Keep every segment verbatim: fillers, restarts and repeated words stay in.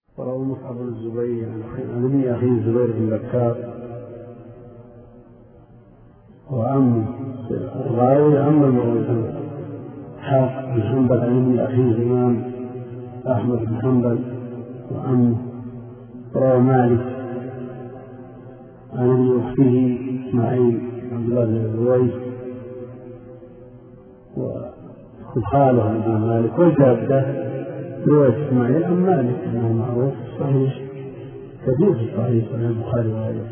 وروى مصعب بن الزبير عن ابن أخيه الزبير بن بكار وعمه الراوي عم المروي حافظ بن حنبل عن ابن أخيه الإمام أحمد بن حنبل وعمه. روى مالك عن ابن أخته إسماعيل عبد الله بن الزبير وخاله عبد مالك وجاده رواية إسماعيل عن مالك أنه معروف صحيح كثير في الصحيح عن البخاري وغيره.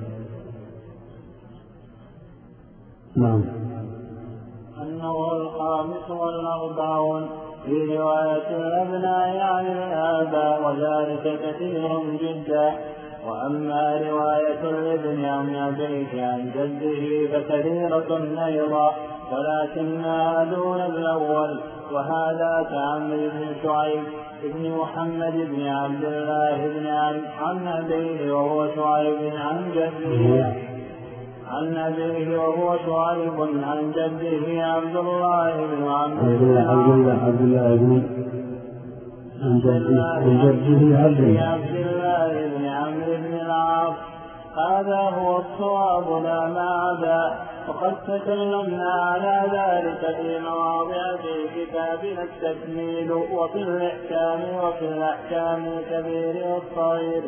نعم. أنه الخامس والأربعون في رواية الأبناء عن الآباء وذلك كثير جدا. وأما رواية الابن عن أبيه عن جده فكثيرة أيضا ولكنها دون الأول. وهذا كعمرو بن شعيب بن محمد بن عبد الله بن عن أبيه وهو شعيب عن جده عن أبيه وهو شعيب عن جده عبد الله بن عبد الله عبد الله بن عن جده عبد الله بن عمرو بن العاص. هذا هو الصواب لا ما عدا. وقد تكلمنا على ذلك في مواضع في كتابنا التكميل وفي الإحكام وفي الأحكام الكبير والصغير.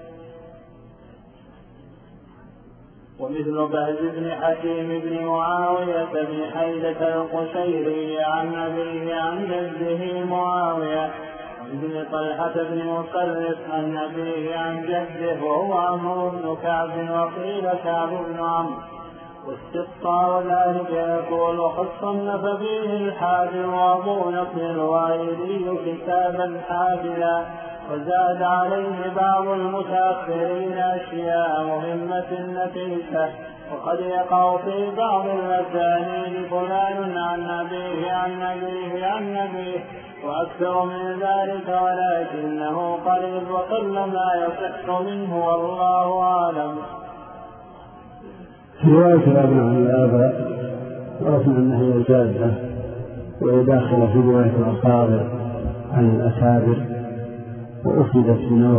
ومثل بهز بن حكيم بن معاوية بن حيدة القشيري عن أبيه عن جده معاوية بن طلحة بن مصرف عن أبيه عن جده وهو عمرو بن كعب وقيل كعب بن عمرو. واستقطاع ذلك يقول وقد صنف فيه الحافظ وأبو نصر الوائلي كتابا حافلا وزاد عليه بعض المتأخرين أشياء مهمة نفيسة. وقد يقع في بعض الأسانيد فلان عن أبيه عن أبيه عن أبيه وأكثر من ذلك ولكنه قريب وقل ما يصح منه والله أعلم. رواية الأبناء عن الآباء عرفنا أنها هي جادة وهي داخلة في رواية الأصابع عن الأكابر وأفردت بنوع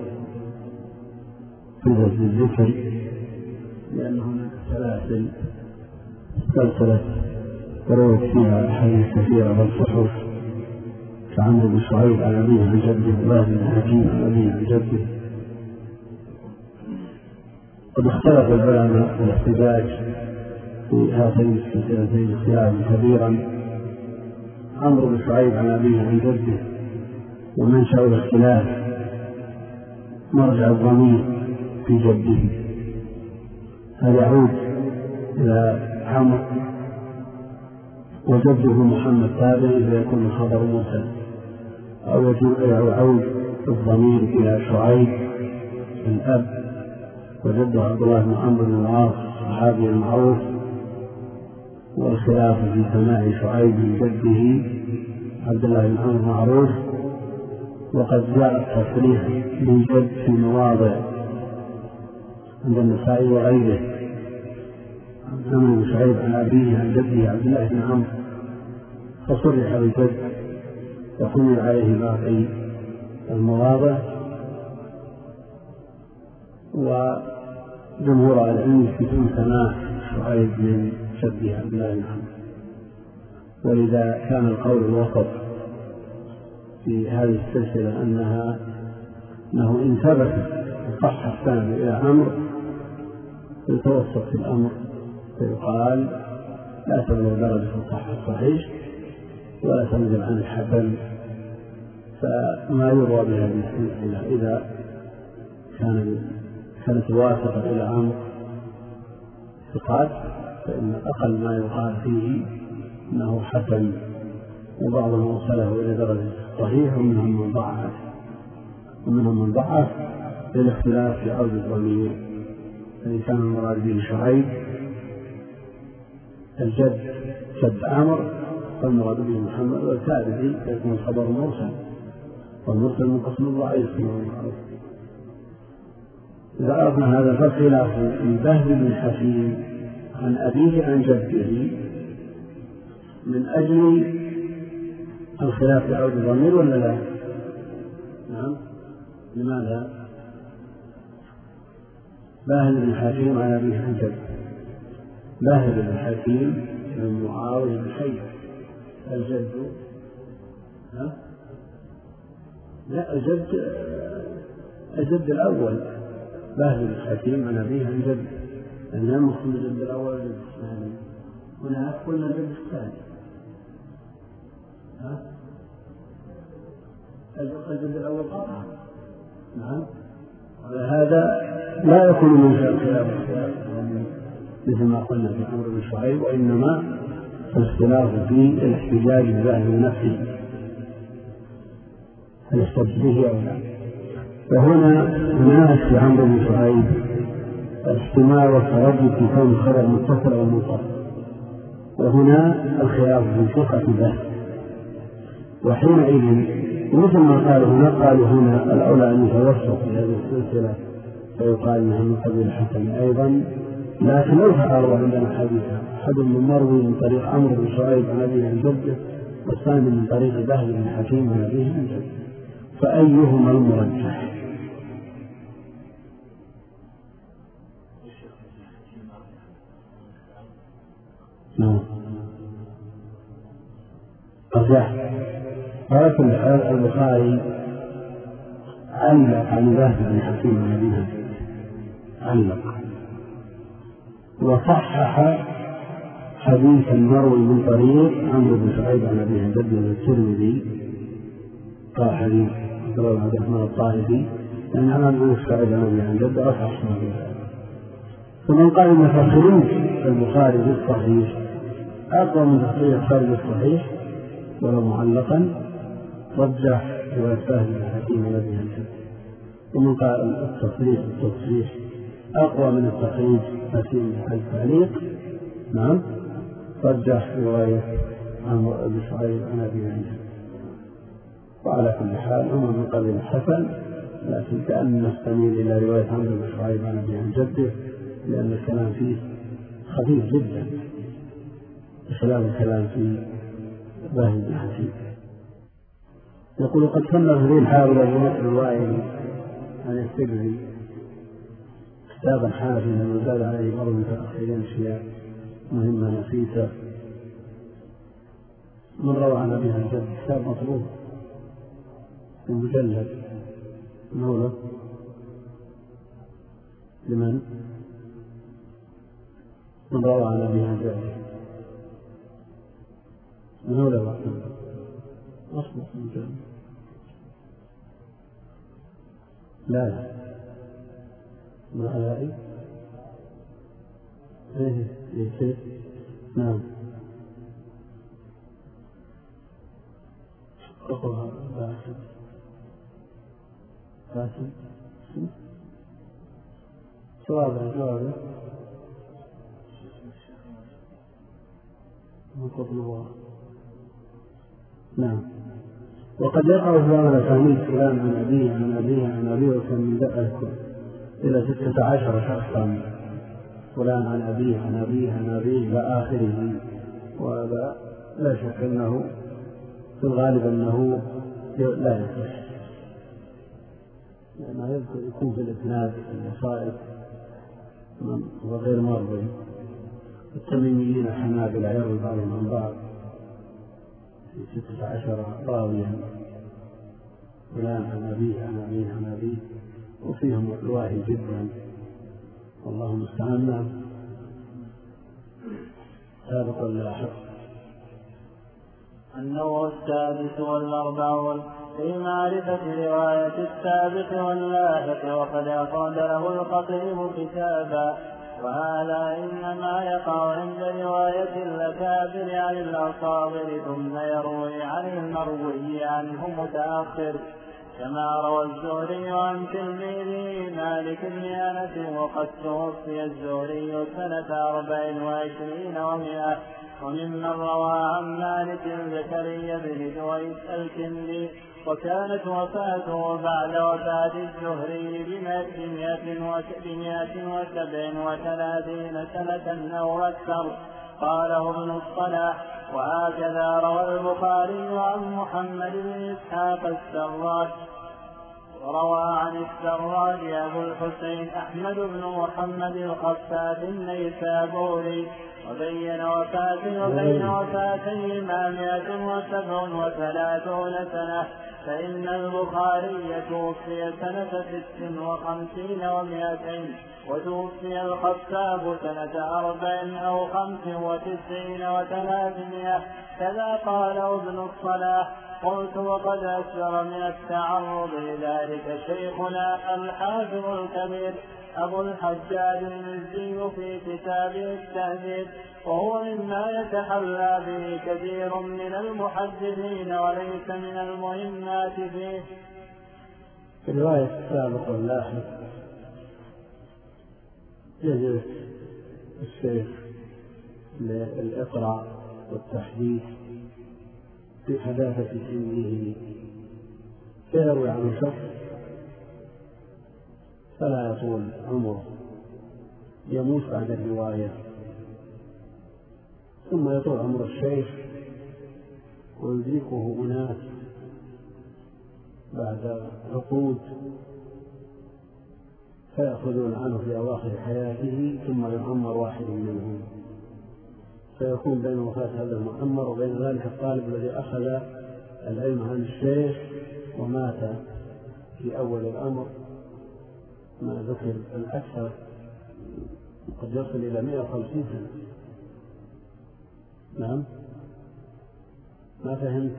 أفردت بالذكر لأن هناك سلاسل سلسلة روت فيها أحاديث كثيرة بالصحف كعمرو بن شعيب عن أبيه عن جده وبهز بن حكيم عن أبيه عن جده. قد اختلف العلماء في الاحتجاج في هاتين السلسلتين اختلافا كبيرا. عمرو بن شعيب عن أبيه عن جده ومنشأ الاختلاف مرجع الضمير في جده هل يعود إلى عمرو وجده محمد تابعي فيكون الخبر مرسل أو يعود الضمير إلى شعيب الأب وجده عبد الله بن عمرو بن العاص الصحابي المعروف والخلاف في سماع شعيب من جده عبد الله بن عمرو معروف. وقد جاء التصريح بالجد في مواضع عند النسائي وغيره عن عمرو بن شعيب عن أبيه عن جده عبد الله بن عمرو فصرح بالجد وحمل عليه باقي المواضع. وجمهور العلم يثبتون سماع شعيب من جده عبد الله بن عمرو. ولذا كان القول الوسط في هذه السلسلة أنها أنه إن ثبت صح السند إلى عمرو يتوسط في الأمر فيقال لا تبلغ درجة الصحة الصحيح ولا تنزل عن الحسن. فما يروى بهذه السلسلة إذا كان كانت الواسطة إلى عمرو ثقات فإن أقل ما يقال فيه أنه حسن وبعضهم وصله إلى درجة صحيح ومنهم من ضعف ومنهم من ضعف للاختلاف في عرض الضمير. الذي كان المراد به شعيب الجد جد عمرو فالمراد به محمد والتابعي يكون الخبر مرسل والمرسل من قسم الضعيف كما معروف. إذا عرفنا هذا فالخلاف في بهز بن حكيم عن أبيه عن جده من أجل الخلاف في عود الضمير ولا لا؟ نعم لماذا؟ باهل بن حكيم عن أبيه عن جد. باهل بن حكيم بن معاوية بن حيدر الجد. ها؟ لا الجد الجد الأول باهل بن حكيم عن أبيه عن جد، لأن لا مقصود الجد الأول والجد الثاني، هنا قلنا الجد الثاني. ها؟ الجد الأول قطعا. نعم. هذا لا يكون من خلاف مثل ما قلنا في عمرو بن شعيب، وإنما الاختلاف في الاحتجاج بباهل نفسه يحتج به أو لا. وهنا هناك في عمرو بن شعيب الاحتمال والتردد في كون الخبر متصل أو منقطع، وهنا الخلاف في صحة به. وحينئذ مثل ما قالوا هنا قالوا هنا الأولى أن يتوسط في هذه السلسلة فيقال أنها من قبيل الحسن أيضا، لكن لو تعارض عندنا حديثا أحد من مروي من طريق عمرو بن شعيب عن أبيه عن جده والثاني من طريق باهل بن حكيم عن أبيه عن جده، فأيهما المرجح؟ نعم أرجح. ولكن البخاري علق عن باهل بن حكيم عن أبيه علق وصحح حديث المروي من طريق عمرو بن شعيب عن أبيه عن جده الترمذي قال حديث عبد الرحمن الطائفي لأن عمرو بن شعيب عن أبيه عن جده أصح من ذلك. فمن قال إن تخريج البخاري بالصحيح أقوى من تخريج خارج الصحيح ولو معلقا رجح رواية باهل بن حكيم عن أبيه عن جده. ومن قال التصريح التصريح أقوى من التخريج حكيم التعليق نعم رجح رواية عمرو بن شعيب عن أبيه عن جده. وعلى كل حال هم من قبيل الحسن، لكن كأن نستميل إلى رواية عمرو بن شعيب عن أبيه عن جده لأن الكلام فيه خفيف جدا بخلاف الكلام في باهل بن حكيم. يقول قد سمى هذه الحافظ أبو بكر الوائلي عن السري كتابا حافظا وزاد عليه بعض المتأخرين أشياء مهمة نفيسة. من روى عن أبيه عن جده كتاب مطلوب المجلد مولى لمن؟ من روى عن أبيه عن جده مولى وحده أصبح المجلد لا لا ما علائي ايه ايه نعم اقرأها باسم باسم جوابه جوابه مطلوبة. نعم. وقد يقع في بعض الأسانيد فلان عن أبيه عن أبيه عن أبيه وكان من ذلك إلى ستة عشر شخصا فلان عن أبيه عن أبيه عن أبيه إلى آخره. وهذا لا شك أنه في الغالب أنه لا يصح، لأنه يذكر يكون في الإسناد الوسائط وغير مرضي. التميميين حنابلة يروي بعضهم عن بعض في ستة عشر راويا فلان عن أبيه عن أبيه عن أبيه وفيهم الواهي جدا والله المستعان. سابق اللاحق. النوع السادس والأربعون في معرفة رواية السابق واللاحق، وقد أفرد له الخطيب كتابا، وهذا إنما يقع عند رواية الأكابر عن الأصاغر ثم يروي عن المروي عنه متأخر، كما روى الزهري عن تلميذه مالك بن أنس. وقد توفي الزهري سنة أربع وعشرين ومائة. وممن روى عن مالك زكريا بن دويس الكندي، وكانت وفاته بعد وفاة الزهري بمائة وسبع وثلاثين سنة أو أكثر، قاله ابن الصلاح. وهكذا روى البخاري عن محمد بن إسحاق السراج، وروى عن السراج أبو الحسين أحمد بن محمد الخفاف النيسابوري، وبين وفاة وبين وفاتهما مائة وسبع وثلاثون سنة، فإن البخاري توفي سنة ست وخمسين ومائتين، وتوفي الخفاف سنة أربع أو خمس وتسعين وثلاثمائة، كذا قال ابن الصلاح. قلت وقد أكثر من التعرض لذلك شيخنا الحافظ الكبير أبو الحجاج المزي في كتابه التهذيب، وهو مما يتحلى به كثير من المحدثين وليس من المهمات فيه. في الرواية السابق واللاحق يجلس الشيخ للإقراء والتحديث في حداثة سنه، فيروي عن شخص فلا يطول عمره، يموت بعد الرواية، ثم يطول عمر الشيخ ويدركه أناس بعد عقود فيأخذون عنه في أواخر حياته، ثم يعمر واحد منهم، فيكون بين وفاة هذا المعمر وبين ذلك الطالب الذي أخذ العلم عن الشيخ ومات في أول الأمر، ما ذكر الأكثر قد يصل إلى مئة وخمسين سنة. نعم، ما فهمت.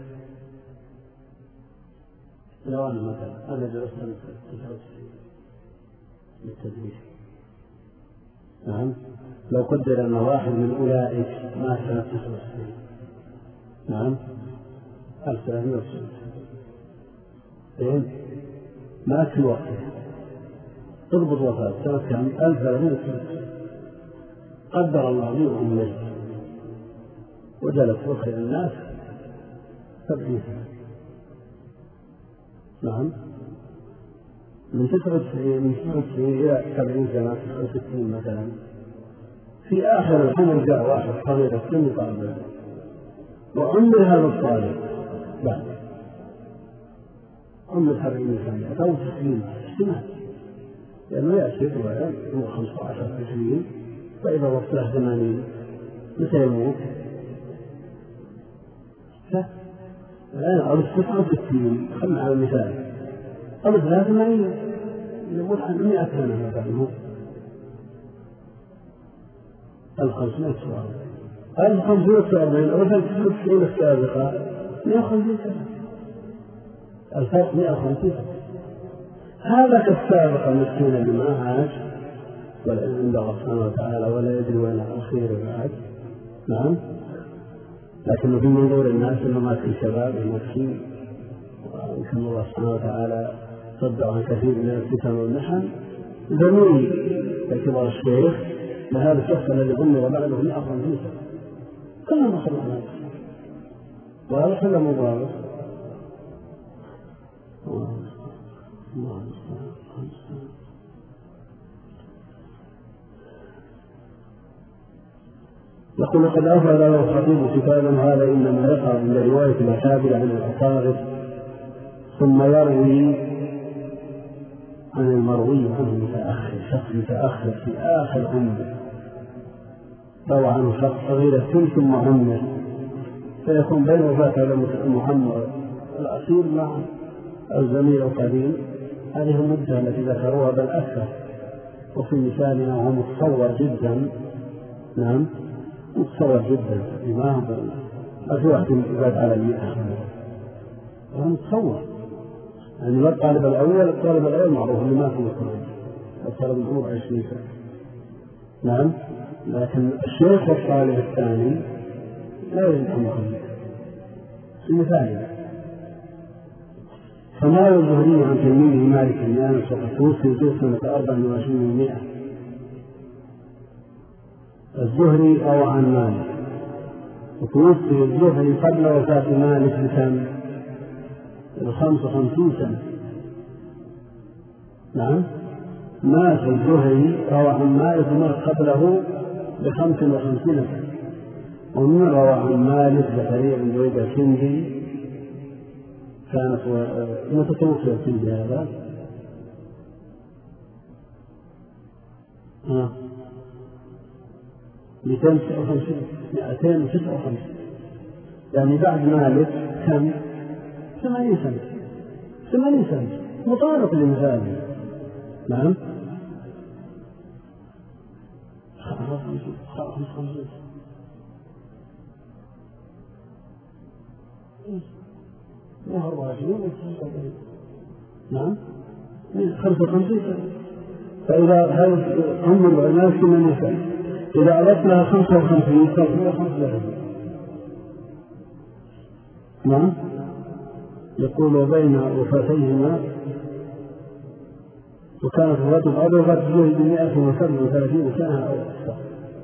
لو أنا مثلا أنا جلست سنة تسعة وتسعين للتدريس، نعم، لو قدر أن واحد من أولئك مات سنة تسعة وتسعين، نعم، ألف ثلاثمائة وتسعين، فهمت؟ مات في وقته، تضبط وفاة سنة كم؟ ألف ثلاثمائة وتسعين، قدر الله لي وعمري وجلس وخير الناس سبعين سنة، نعم، من تسعة وتسعين من تسعة وتسعين إلى سبعين سنة، تسعة وستين مثلا. في آخر العمر جاء واحد صغير السن طالب وعمر هذا الطالب بعد عمر سبعين سنة أو ستين سنة، لأنه يأتي رواية عمر خمسة عشر عشرين، فإذا وصله ثمانين متى يموت؟ الآن أرد تسعة وستين، خلنا على المثال، أرد ثلاثة ثمانين يقول عن مئة سنة مثلا، الخمسمائة سؤال الخمسمائة وأربعين أو تسعة وتسعين السابقة مئة وخمسين سنة، الفرق مئة وخمسين سنة. هذا كالسابقة مسكين اللي ما عاش والعلم عند الله سبحانه وتعالى ولا يدري وين الخير بعد، نعم، لكن في منظور الناس انه ما في شباب ومسكين، ويمكن الله سبحانه وتعالى صدق عن كثير من الفتن والمحن، زميل كبار الشيخ لهذا الشخص الذي عمر بعده مئة وخمسين سنة، كلنا ما صلى الله وهذا كله مضارب. يقول قد أفرد له الخطيب كتابا هذا إنما يقع عند رواية الأكابر عن الأقارب، ثم يروي عن المروي عنه متأخر، شخص متأخر في آخر عمره، روى عنه شخص صغير السن ثم عمر، فيكون بين وفاة هذا المعمر الأصيل مع الزميل القديم هذه المدة التي ذكروها بل أكثر. وفي مثالنا وهو متصور جدا، نعم متصور جدا، ما في واحد يزاد على المئة، وهو متصور يعني الطالب الأول الطالب الأول معروف اللي ما في مصر، الطالب الأول عشرين سنة، نعم، لكن الشيخ والطالب الثاني لا يجب أن يكون في مثالنا. فما الزهري عن تلميذه مالك بن أنس وقد توفي في سنة أربع وعشرين ومائة. الزهري روى عن مالك وتوفي الزهري قبل وفاة مالك بسنة الخمس وخمسين سنة، نعم، مات الزهري روى عن مالك ومات قبله بخمس وخمسين سنة. ومن روى عن مالك زكريا بن زويد الكندي كانت متتوفي الكندي هذا ها مئتين وتسعة وخمسين مئتين وتسعة وخمسين يعني بعد مالك كم؟ ثمانين سنة ثمانين سنة مطابق لمثاله. نعم خمس خمسين مئة وأربعة وعشرين نعم خمسة وخمسين سنة. فإذا هذا عمر العلماء ثمانين سنة إذا أردت لها خمسة وخمسين صار خمسة وخمسين. نعم يقول بين وفاتيهما وكانت وفاة الأب وفاة الزوج بمئة وسبع وثلاثين سنة أو أكثر.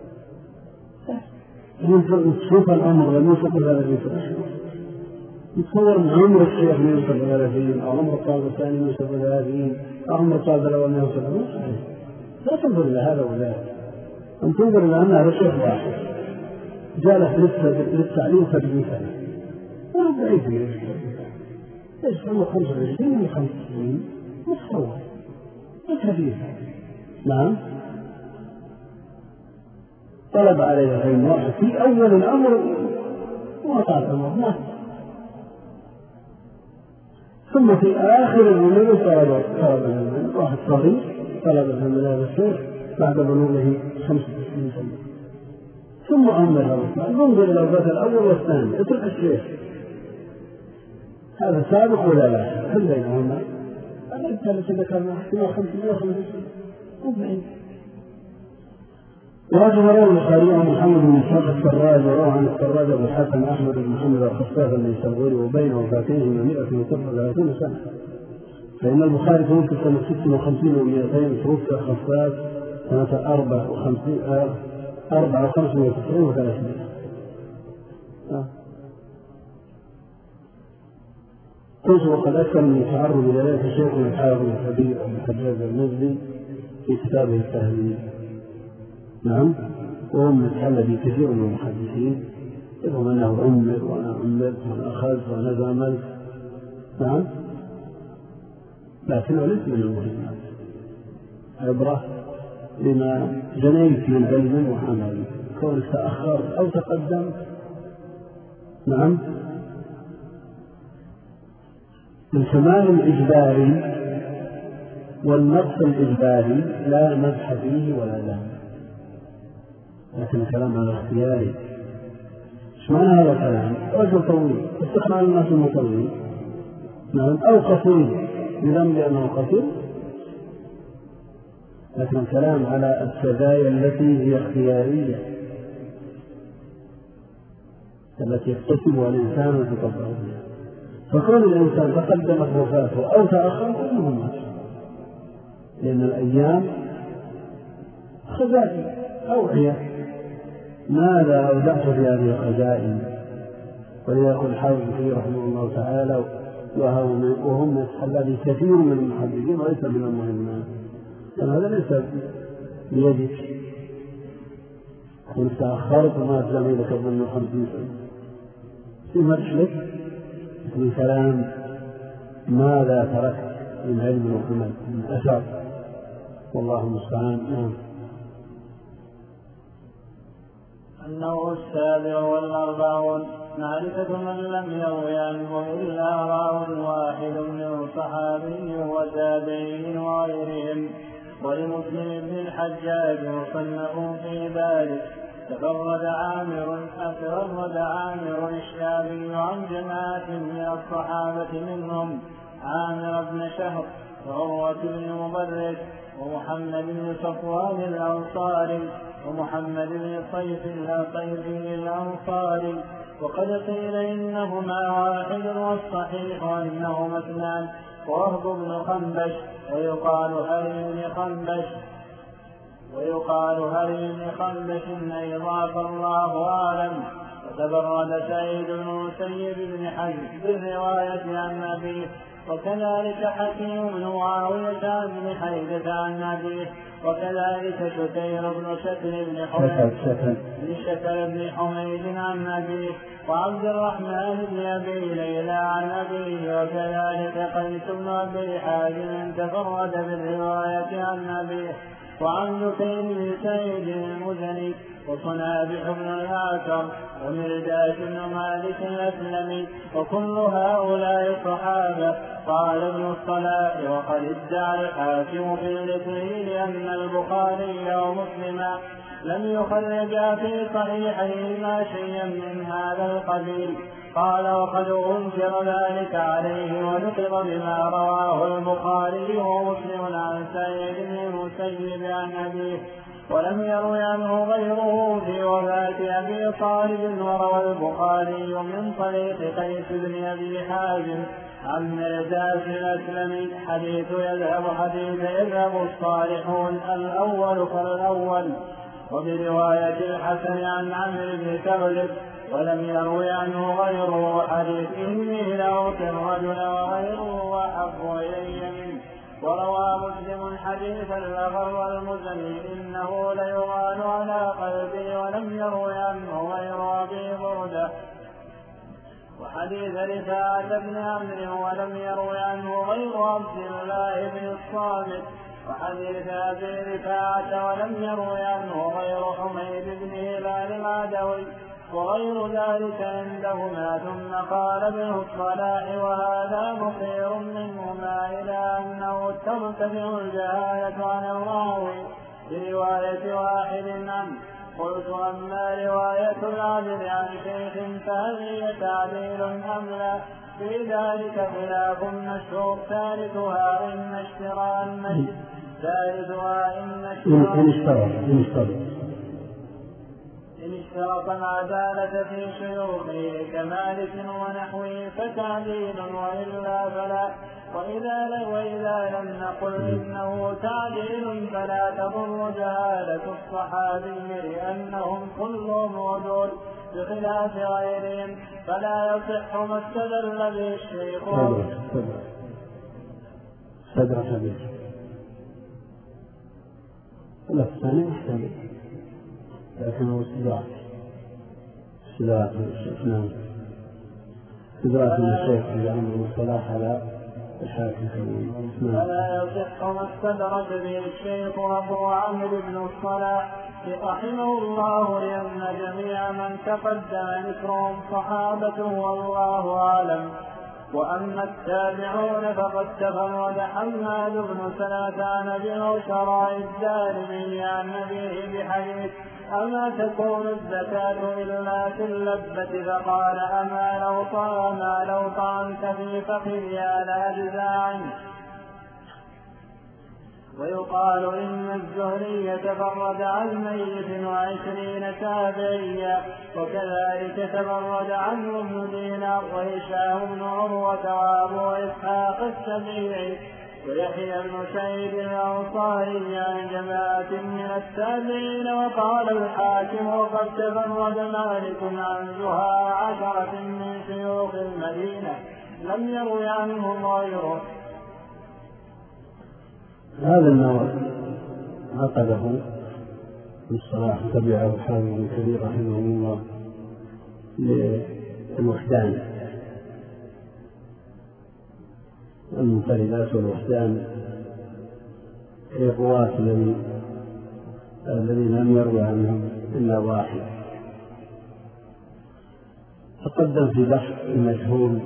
نشوف الأمر لم يوصل ثلاثين سنة نتصور من عمر الشيخ من يوصل ثلاثين أو عمر الطالب الثاني من يوصل ثلاثين أو عمر الطالب الأول من يوصل ثلاثين. لا تنظر إلى هذا ولا أن تنظر إلى أن هذا شيخ واحد جالس للتعليم سبعين سنة وهو بعيد ليش عمره خمسة وعشرين من خمسة وعشرين متصور كثير. نعم طلب عليه غير واحد في أول الأمر وقع الأمر ما ثم في آخر الأمر طلب طلب العلم واحد صغير طلب العلم من هذا الشيخ بعد بلوغه خمسة وعشرين سنة ثم أمر هذا انظر إلى الوفاة الأول والثاني اترك الشيخ هذا سابق ولا لا هل بينهما هذا الثالث ذكرنا مئة وخمسين وخمسين. وهذا رواه البخاري عن محمد بن إسحاق السراج وروى عن السراج أبو الحسن أحمد بن محمد الخفاف النيسابوري وبين وفاتيهما مئة وسبع وثلاثين سنة. فإن البخاري توفي سنة ست وخمسين ومئتين توفي الخفاف سنة أربع وخمسين أربع وخمسين وتسعين وثلاثين. قلت وقد أكثر من التعرض إلى ذلك شيخنا الحافظ الكبير أبو الحجاج المزني في كتابه التهذيب. نعم وهم يتحلى به كثير من المحدثين يقول أنه عمر وأنا عمرت وأنا أخذت وأنا زاملت. نعم لكنه ليس من المهمات عبرة لما جنيت من علم وعمل كونك تأخرت أو تقدمت. نعم الكمال الإجباري والنقص الإجباري لا مدح فيه ولا ذم لكن الكلام على اختياري. ايش معنى هذا الكلام؟ رجل طويل استقبال الناس المطويل نعم أو قصير بذنب لأنه قصير لكن الكلام على السجايا التي هي اختيارية التي يكتسبها الإنسان ويتطبع بها. فكون الإنسان تقدمت وفاته أو تأخر كلهم لأن الأيام خزائن أوعية ماذا أودعت في هذه الخزائن. وليقول الحافظ فيه رحمه الله تعالى وهم يتحلى به كثير من المحدثين وليس من المهمات لأن هذا ليس بيدك كنت تأخرت وما زميلك ظن خمسين سنة في مرشلك من كلام ماذا تركت من علم وعمل من أثر والله المستعان. النوع السابع والأربعون معرفة من لم يروي عنه إلا راو واحد من صحابي وتابعي وغيرهم. ولمسلم بن الحجاج مصنف في ذلك تفرد عامر تفرد عامر الشافعي عن جماعة من الصحابة منهم عامر بن شهر وعروة بن مبرد ومحمد بن صفوان الأنصاري ومحمد بن صيف الأطيبي الأنصاري. وقد قيل إنهما واحد والصحيح أنهما اثنان ووهب بن خنبش ويقال هري بن خنبش ويقال هري بن خنبش أيضا فالله أعلم. وتبرد سعيد بن المسيب بن حزم بالرواية عن أبيه وكذلك حكيم بن معاوية بن حيدة عن أبيه وكذلك شكير بن شكل بن حميد شكل بن حميد عن أبيه وعبد الرحمن بن أبي ليلى عن أبيه وكذلك قيس بن أبي حازم تفرد بالرواية عن أبيه وعن ذكير بن سعيد المزني وصنابح بن الآكر ومرداس بن مالك الأسلمي وكل هؤلاء صحابة. قال ابن الصلاح وقد ادعى الحاكم في الاثنين لأن البخاري ومسلما لم يخرجا في صحيحيهما شيئا من هذا القبيل. قال وقد أنكر ذلك عليه ونقض بما رواه البخاري ومسلم عن سعيد بن المسيب عن أبيه ولم يروي عنه غيره في وفاة أبي طالب. وروى البخاري من طريق قيس بن أبي حازم عن مرداس الأسلمي حديث يذهب حديث يذهب الصالحون الأول فالأول. وبرواية الحسن عن عمرو بن ثعلب ولم يروي عنه غيره حديث إني لأعطي الرجل وغيره أحب إلي منه. وروى مسلم حديث الأغر والمزني إنه ليغال على قلبي ولم يروي عنه غير أبي بردة. وحديث رفاعة بن عمرو ولم يروي عنه غير عبد الله بن الصامت. وحديث أبي رفاعة ولم يروي عنه غير حميد بن هلال العدوي وغير ذلك عندهما. ثم قال ابن الصلاح وهذا مخير منهما إلى أنه ترتفع الجهالة عن الراوي برواية واحد عنه. قلت أما رواية العدل عن شيخ فهل هي تعديل أم لا؟ في ذلك خلاف مشهور. ثالثها إن اشترى المجد ثالثها إن اشترى إن اشترط العدالة في شيوخه كمالك ونحوه فتعديل وإلا فلا. وإذا, وإذا لم نقل إنه تعديل فلا تضر جهالة الصحابي لأنهم كلهم عدول بخلاف غيرهم فلا يصح ما استدل به الشيخ. صدر حديث لا الثاني يحتمل لكنه استدراك استدراك نعم استدراك من الشيخ لأنه الصلاح على الحاكم. فلا يصح ما استدرك به الشيخ أبو عمرو بن الصلاح رحمه الله لأن جميع من تقدم ذكرهم صحابة والله أعلم. وأما التابعون فقد تفرد حماد بن سلمة عن أبي عشراء الدارمي عن أبيه بحديث أما تكون الزكاة إلا في اللبة فقال أما لو طعن لو طعنت في فخذها لأجزى عنك. ويقال إن الزهري تفرد عن ميت وعشرين تابعيا وكذلك تفرد عنه ابن دينار وهشام بن عروة وأبو إسحاق السبيعي ويحيى بن سعيد الأنصاري عن جماعة من التابعين. وقال الحاكم وقد تفرد مالك عن زهاء عشرة من شيوخ المدينة لم يروي عنهم غيره. هذا النوع عقده بالصلاح تبعه حامد بن كثير رحمه الله للوحدان المنفردات والوحدان الرواة الذين لم يروي عنهم إلا واحد. تقدم في بحث المجهول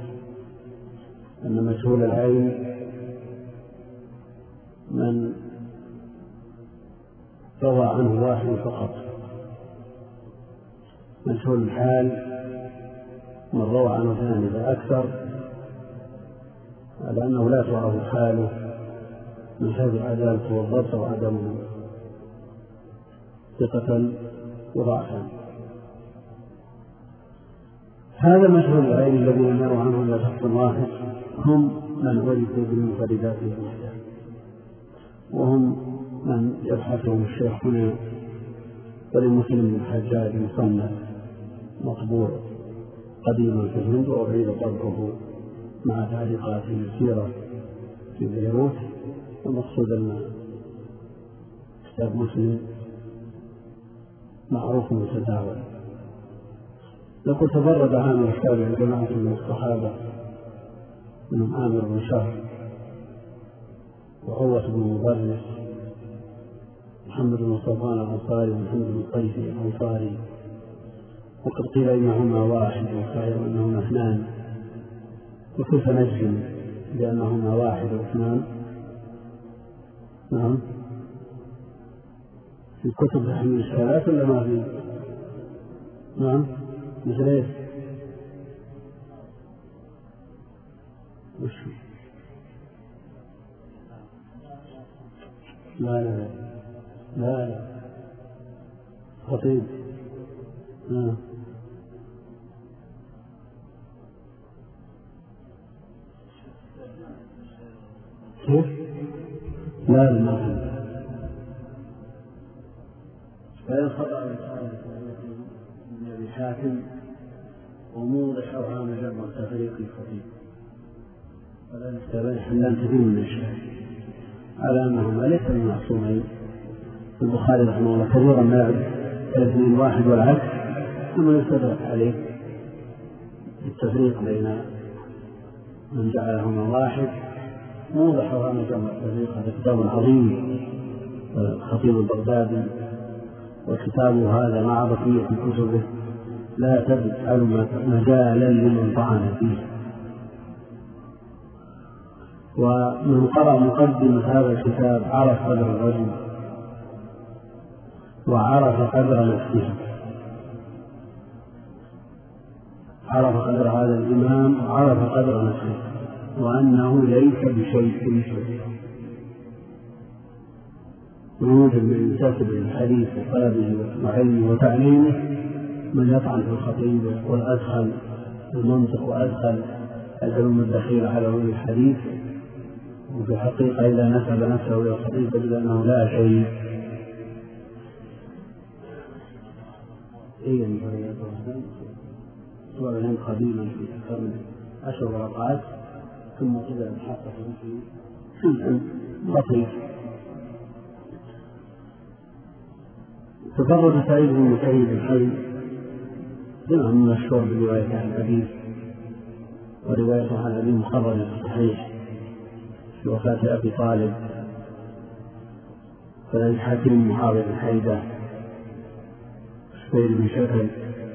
أن مجهول العين من روى عنه واحد فقط. مجهول الحال من روى عنه ثاني فأكثر على أنه لا تعرف حاله من حيث العدالة والضبط وعدمه ثقة وضعفا. هذا مجهول العين الذين لم يروا عنه إلا شخص واحد هم من عرفوا بالمنفردات والوحدان وهم من يبحثهم الشيخ هنا. ولمسلم الحجاج مصنف مطبوع قديما في الهند وأعيد طبعه مع تعليقات السيرة في بيروت. المقصود أن كتاب مسلم معروف متداول. يقول تفرد عامر التابع جماعة من الصحابة منهم عامر بن شهر وعروة بن مبرس محمد بن صفوان الأنصاري ومحمد بن قيس الأنصاري، وقد قيل إنهما واحد وقيل إنهما اثنان، وكيف نجزم بأنهما واحد واثنان؟ نعم، في كتب تحميل الشهادات ولا ما في؟ نعم، مثل ايش؟ وش؟ لا لا لا لا خطيب. نعم كيف؟ لا لا ما في. فهذا الخطأ من أبي حاتم وموضح أوهام جمع التفريق الخطيب، ولا نستبعد حلان كثير من الشيء على أنهما ليس من معصومين. البخاري رحمه الله كثيرا ما يعد الاثنين واحد والعكس، ثم يستدرك عليه التفريق بين من جعلهما واحد. موضح أوهام جمع التفريق هذا كتاب عظيم الخطيب البغدادي، وكتابه هذا مع بقية كتبه لا تجعل مجالا لمن طعن فيه. ومن قرأ مقدمة هذا الكتاب عرف قدر الرجل وعرف قدر نفسه، عرف قدر هذا الإمام وعرف قدر نفسه، وأنه ليس بشيء شيء. ويوجد من ينتسب للحديث وطلبه وعلمه وتعليمه من يطعن في الخطيب ويقول أدخل المنطق وأدخل العلوم الدخيلة على علوم الحديث، وفي الحقيقة إذا نسب نفسه إلى الخطيب تجد أنه لا شيء. إيه من صور الهند قديما في أكثر من عشر ورقات، ثم إذا محقق في شيء لطيف. تفرد سعيد بن مسيب الحي بما من مشهور برواية عن الحديث، وروايته عن أبي مخرج في الصحيح في وفاة أبي طالب، فلان حاكم معاوية بن حيدة شبير بن شكل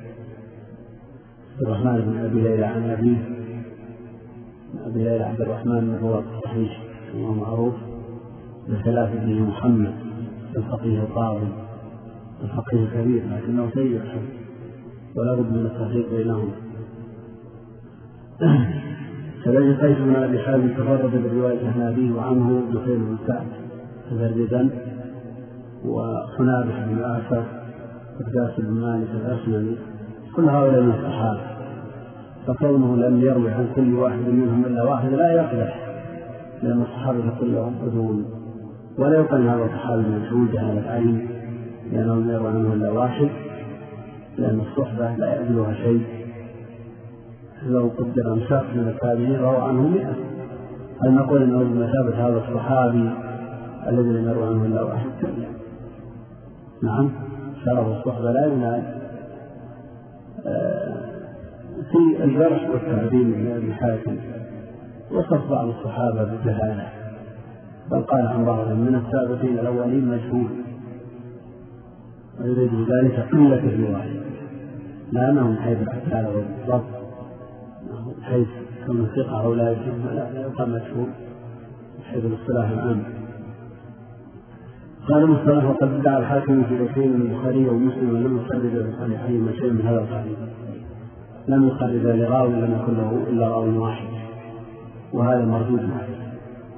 عبد الرحمن بن أبي ليلى عن أبيه أبي ليلى عبد الرحمن بن هو الصحيح كما معروف بخلاف ابنه محمد الفقيه القاضي الفقيه الكبير، لكنه سيء الحفظ ولا بد من التفريق بينهم. كذلك قيس بن أبي حازم تفرد بالرواية عن أبيه وعنه بخير بن سعد تفردا، وحنابح بن آفة وقداس بن مالك الأسلمي، كل هؤلاء من الصحابة، فكونه لم يروي عن كل واحد منهم إلا واحد لا يقدح، لأن الصحابة كلهم عدول، ولا يقال هذا الصحابي مجهول جهالة العلم لأنه لم يروي عنه إلا واحد، لأن الصحبة لا يعدلها شيء. لو قدر أن شخص من التابعين روى عنه مئة، هل نقول أنه بمثابة هذا الصحابي الذي لم يروي عنه إلا واحد؟ نعم، شرف الصحبة لا ينال. في الجرح والتعديل من أبي حاتم وصف بعض الصحابة بالجهالة، بل قال عن بعضهم من السابقين الأولين مجهول، ويريد بذلك قلة الرواية، لا أنهم حيث العدالة والضبط حيث كون الثقة أو لا يجب، لا يبقى مجهول حيث الاصطلاح العام. قال المصطلح وقد ادعى الحاكم في بيتين من البخاري ومسلم ولم يخرج لصحيحين شيء من هذا القبيل، لم يخرج لراوي لم يكن له إلا راوي واحد، وهذا مردود عليه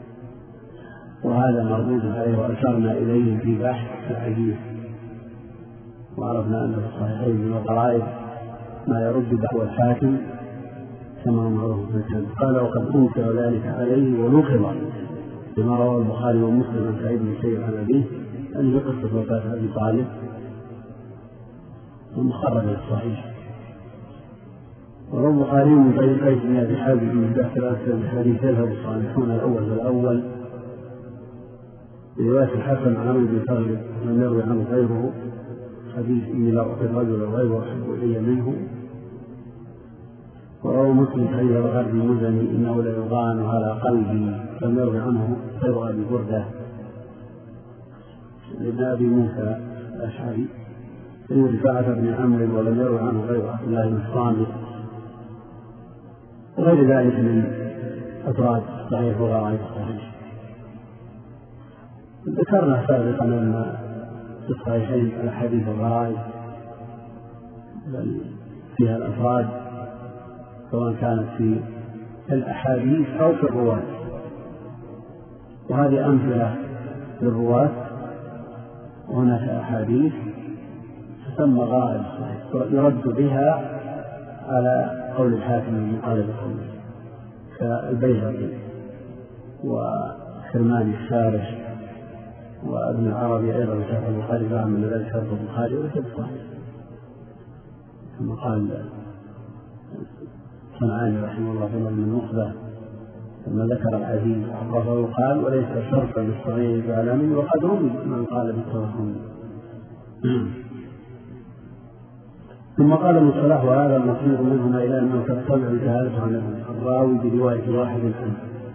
وهذا مردود عليه وأشرنا إليه في بحث الحديث، وعرفنا أن في الصحيحين من الغرائب ما يرد دعوى الحاكم كما معروف في الكتاب. قال وقد أنكر ذلك عليه ونقض بما روى البخاري ومسلم عن سعيد بن مسيب عن أبيه أن بقصة وفاة أبي طالب ومخرج الصحيح. وروى البخاري من طريق قيس بن أبي حازم من تحت الأسفل الحديث يذهب الصالحون الأول فالأول رواية الحسن عن عمرو بن ثابت لم يروي عنه غيره حديث إني لا أعطي الرجل غيره أحب إلي منه. وروى مسلم حديث الغرب المزني إنه ليضان على قلبي لم يروي عنه غير أبي بردة لابن أبي موسى الأشعري إن رفاعة بن عمرو ولم يروي عنه غير عبد الله بن صامت وغير ذلك من أفراد صحيح وغرائب صحيح. ذكرنا سابقا أن في الصحيحين الأحاديث الغرائب بل فيها الأفراد سواء كانت في الأحاديث أو في الرواة، وهذه أمثلة للرواة. وهناك أحاديث تسمى غرائب يرد بها على قول الحاكم من قال بقوله كالبيهقي وكرماني الشارح وابن العربي أيضا شرح البخاري من ذلك شرح البخاري وليس بصحيح كما قال صنعاني رحمه الله في من النخبة لما ذكر العزيز عرفه قال وليس شرطا للصغير بعلم وقد رمي من قال بالتوهم. ثم قال ابن صلاح وهذا المصير منهما إلى أنه تطلع جهالته عن الراوي برواية واحد عنه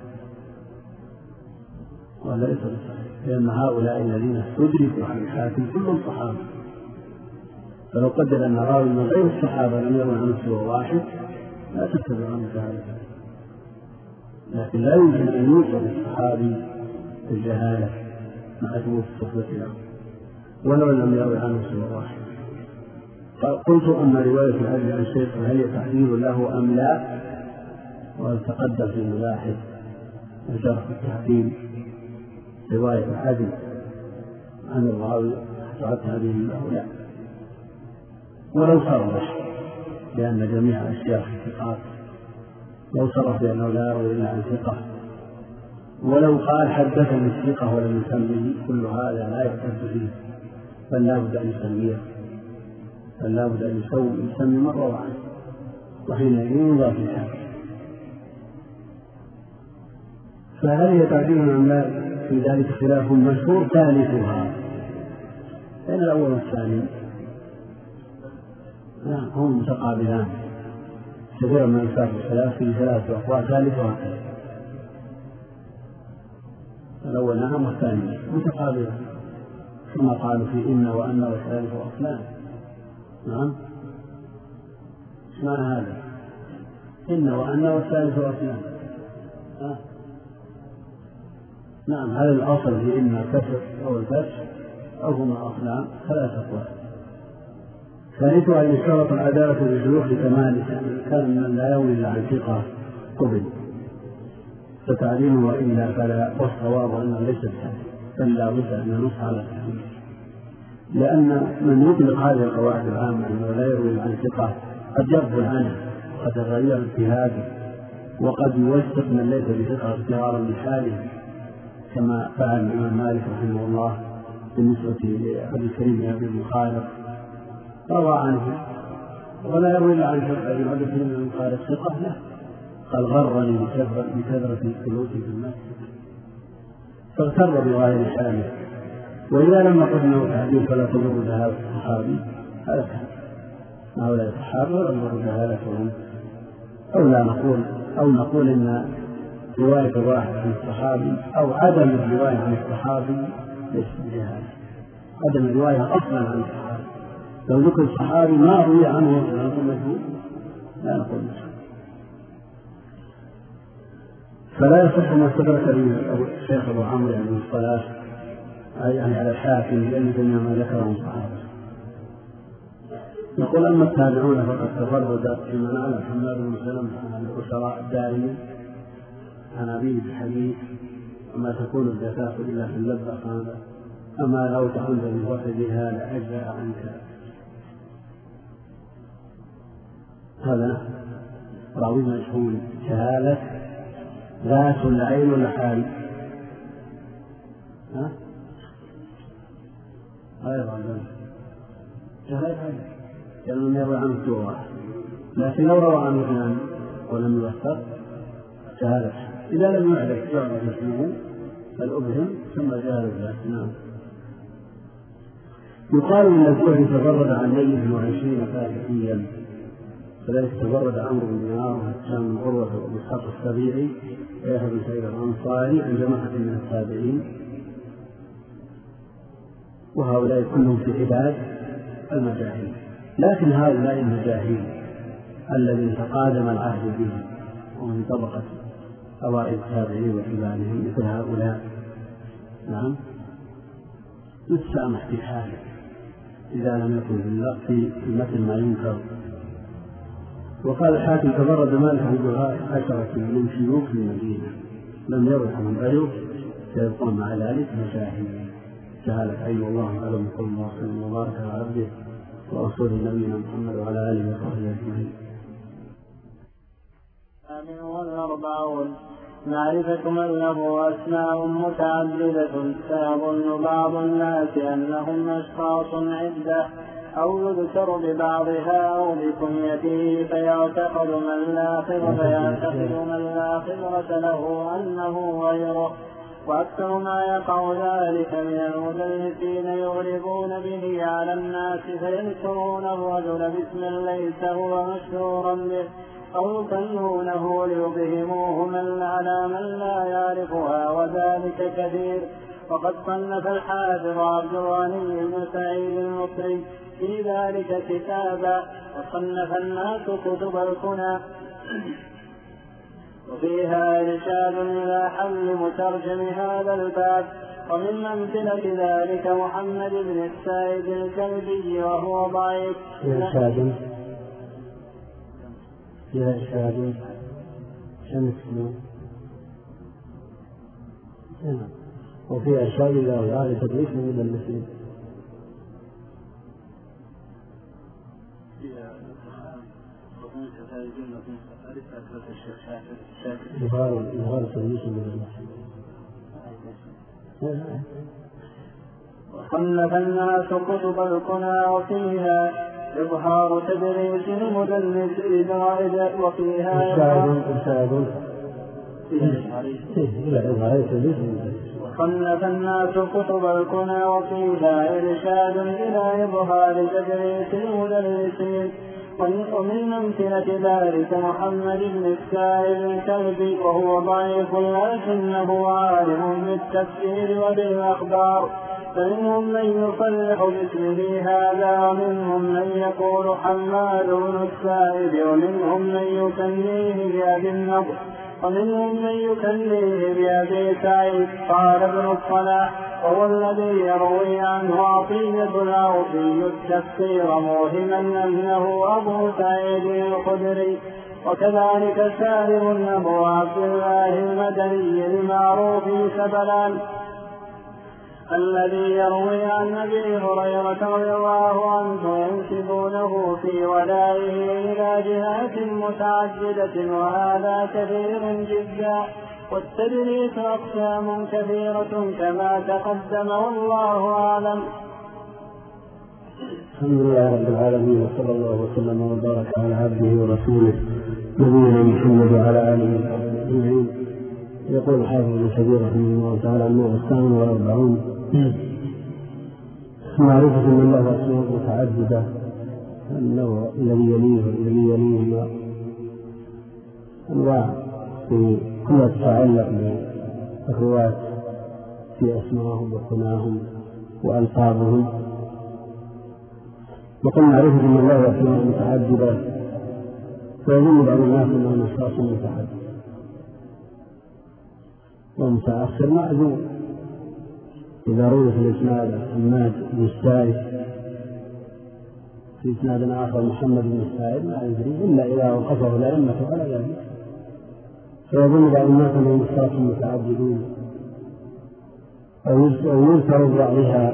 وليس بصحيح لأن هؤلاء الذين استدركوا عن الحاكم كلهم صحابة، فلو قدر أن راوي من غير الصحابة لم يروي عنه سوى واحد لا تتبع عنه جهالته، لكن لا يمكن أن يوصل الصحابي الجهالة مع ثبوت الصحبة له ولو لم يروي عنه سوى واحد. قلت أن رواية العدل عن الشيخ هل هي تحديد له أم لا؟ وهل تقدم في ملاحظ وشرح التحديد رواية العدل عن الراوي تعد هذه له لا، ولو صرح بأن جميع الأشياء ثقات، لو صرح بأنه لا يروي إلا عن ثقة، ولو قال حدثني الثقة ولم يسميه، كل هذا لا يعتد فيه بل لا بد أن يسميه بل لا بد أن يسمي مرة واحدة وحينئذ ينظر في الحال. فهل هي تعديل أم لا؟ في ذلك خلاف مشهور ثالثها بين الأول والثاني نعم هم متقابلان كثيرا من الفرق الخلاف في ثلاثة أقوال ثالثها الأول نعم والثاني متقابلان كما قالوا في إن وأن والثالث أصلان. نعم ما هذا إن وأن والثالث أصلان أه؟ نعم هذا الأصل في إن كسر أو الفتح أو هما أصلان ثلاثة أقوال. ثالثها أن يشترط العدالة بالشيوخ لكمالها كان من لا يولد عن ثقة قبل فتعليمه وإلا فلا، والصواب أنه ليس بهذا بل لا بد أن ننص على التعليم، لأن من يطلق هذه القواعد العامة أنه لا يروي عن ثقة قد يغفل عنه وقد يغير اجتهاده وقد يوثق من ليس بثقة اختيارا لحاله كما فعل الإمام مالك رحمه الله بالنسبة لأبي الكريم بن أبي المخالف روى عنه ولا يروي إلا عن ثقة أبي الكريم بن المخالف ثقة له قال غرني بكثرة الثلوث في المسجد فاغتر بظاهر حاله. وإذا لم نقل أنه تعديل فلا تضر جهالة الصحابي هذا كان هؤلاء الصحابة ولا تضر جهالتهم، أو لا نقول أو نقول إن رواية واحد عن الصحابي أو عدم الرواية عن الصحابي ليس بجهالة، عدم الرواية أصلا عن الصحابي لو ذكر الصحابي ما روي عنه لا نقول مجهول لا نقول مجهول. فلا يصح ما استدرك به الشيخ أبو عمرو بن الصلاح يعني على الحاكم لأن جميع ما ذكره الصحابة. نقول أما التابعون فقد تفردت فيما نعلم حماد بن سلمة عن الأسراء الدارمي عن أبيه الحديث وما تكون الزكاة إلا في اللبة هذا، أما لو تعود بوحدها لأجزاء عنك. هذا راوي مجهول جهالة ذات العين والحال ها أيضا جهالة عين لم يروي عنه سوى، لكن لو روى عنه اثنان ولم يوثق جهالة. إذا لم يعرف يعرف اسمه الأبهم يسمى جهل الذات. نعم. يقال ان الزهري تفرد عن ميت وعشرين فاتحيا، فذلك تفرد عمرو بن دينار وهشام بن عروة وإسحاق السبيعي ويحيى بن سعيد الأنصاري عن جماعة من التابعين، وهؤلاء كلهم في عباد المجاهيل. لكن هؤلاء المجاهيل الذين تقادم العهد بهم ومن طبقة أوائل التابعين وكبارهم مثل هؤلاء، نعم، يتسامح في حاله إذا لم يكن في مثل ما ينكر. وقال الحاكم تفرد مالك بن عشرة من شيوخ المدينة لم يرد عنهم غيره فيبقون مع ذلك مجاهيل. جهالة أي والله أعلم. صلى الله عليه وسلم وبارك على عبده ورسوله نبينا محمد وعلى آله وصحبه أجمعين. والأربعون معرفة من له أسماء متعددة فيظن بعض الناس أنهم أشخاص عدة أو يذكر ببعضها أو بكنيته فيعتقد من لا خبرة فيعتقد من لا خبرة له أنه غيره. وأكثر ما يقع ذلك من المدلسين يغربون به على الناس فيذكرون الرجل باسم ليس هو مشهورا به أو يكنونه ليبهموه من على من لا يعرفها، وذلك كثير. وقد صنف الحافظ عبد الغني بن سعيد المصري في ذلك كتابا، وصنف الناس كتب الكنى وفيها إرشاد إلى حل مترجم هذا الباب. ومن أمثلة ذلك محمد بن السائب الكلبي وهو ضعيف. إرشاد إرشاد شمس وفي إرشاد إلى غير تدريس من المسلمين. يظهر تدريس من المسلمين. وصنف الناس كتب الكنى وفيها إظهار تدريس المدلس إذا وفيها إرشاد إلى إظهار تدريس المدلس. وصنف الناس كتب الكنى وفيها إرشاد إلى إظهار تدريس المدلسين. ومن أمثلة ذلك محمد بن السائب الكلبي وهو ضعيف لكنه عالم بالتفسير وبالأخبار، فمنهم من يصلح باسمه هذا ومنهم من يقول حماد بن السائب ومنهم من يكنيه بأبي النضر ومنهم من يكنيه بأبي سعيد. قال ابن الصلاح وهو الذي يروي عنه عطية العوفي التفسير موهما أنه أبو سعيد الخدري. وكذلك سالم أبو عبد الله المدني المعروف سبلان الذي يروي عن أبي هريرة رضي الله عنه ينسبونه في ولائه إلى جهات متعددة، وهذا كثير جدا. والتدريس أقسام كثيرة كما تقدم والله أعلم. الحمد لله رب العالمين، وصلى الله وسلم وبارك على عبده ورسوله نبينا محمد وعلى آله وصحبه أجمعين. يقول الحافظ ابن كثير رحمه الله تعالى النوع الثامن والأربعون معرفة من له أسماء متعددة. النوع الذي يليه والذي يليه أنواع في كلها تتعلق بالرواة في أسمائهم وكناهم وألقابهم. وقل معرفة من له أسماء متعددة فيظن بعض الناس أنه أشخاص متعدد ومتأخر معذور. إذا روي في الإسناد حماد بن السائب في إسناد آخر محمد بن السائب لا يدري إلا إذا وقفه الأئمة على ذلك، فيظن بعض الناس أنهم أشخاص متعددون أو يذكر ببعضها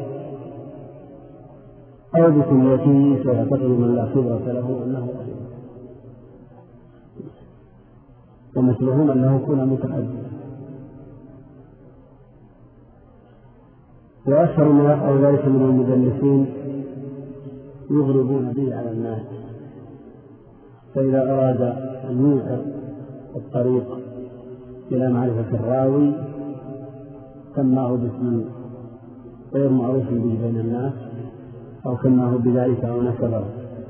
أو بكنيته فيعتقد من لا خبرة له أنه غيره، ومثلهم أنه يكون متعددا. وأكثر ما يقع ذلك من المدلسين يغربون به على الناس، فإذا أراد أن يوثق الطريق إلى معرفة الراوي سماه باسم غير معروف به بين الناس أو سماه بذلك أو نسبه.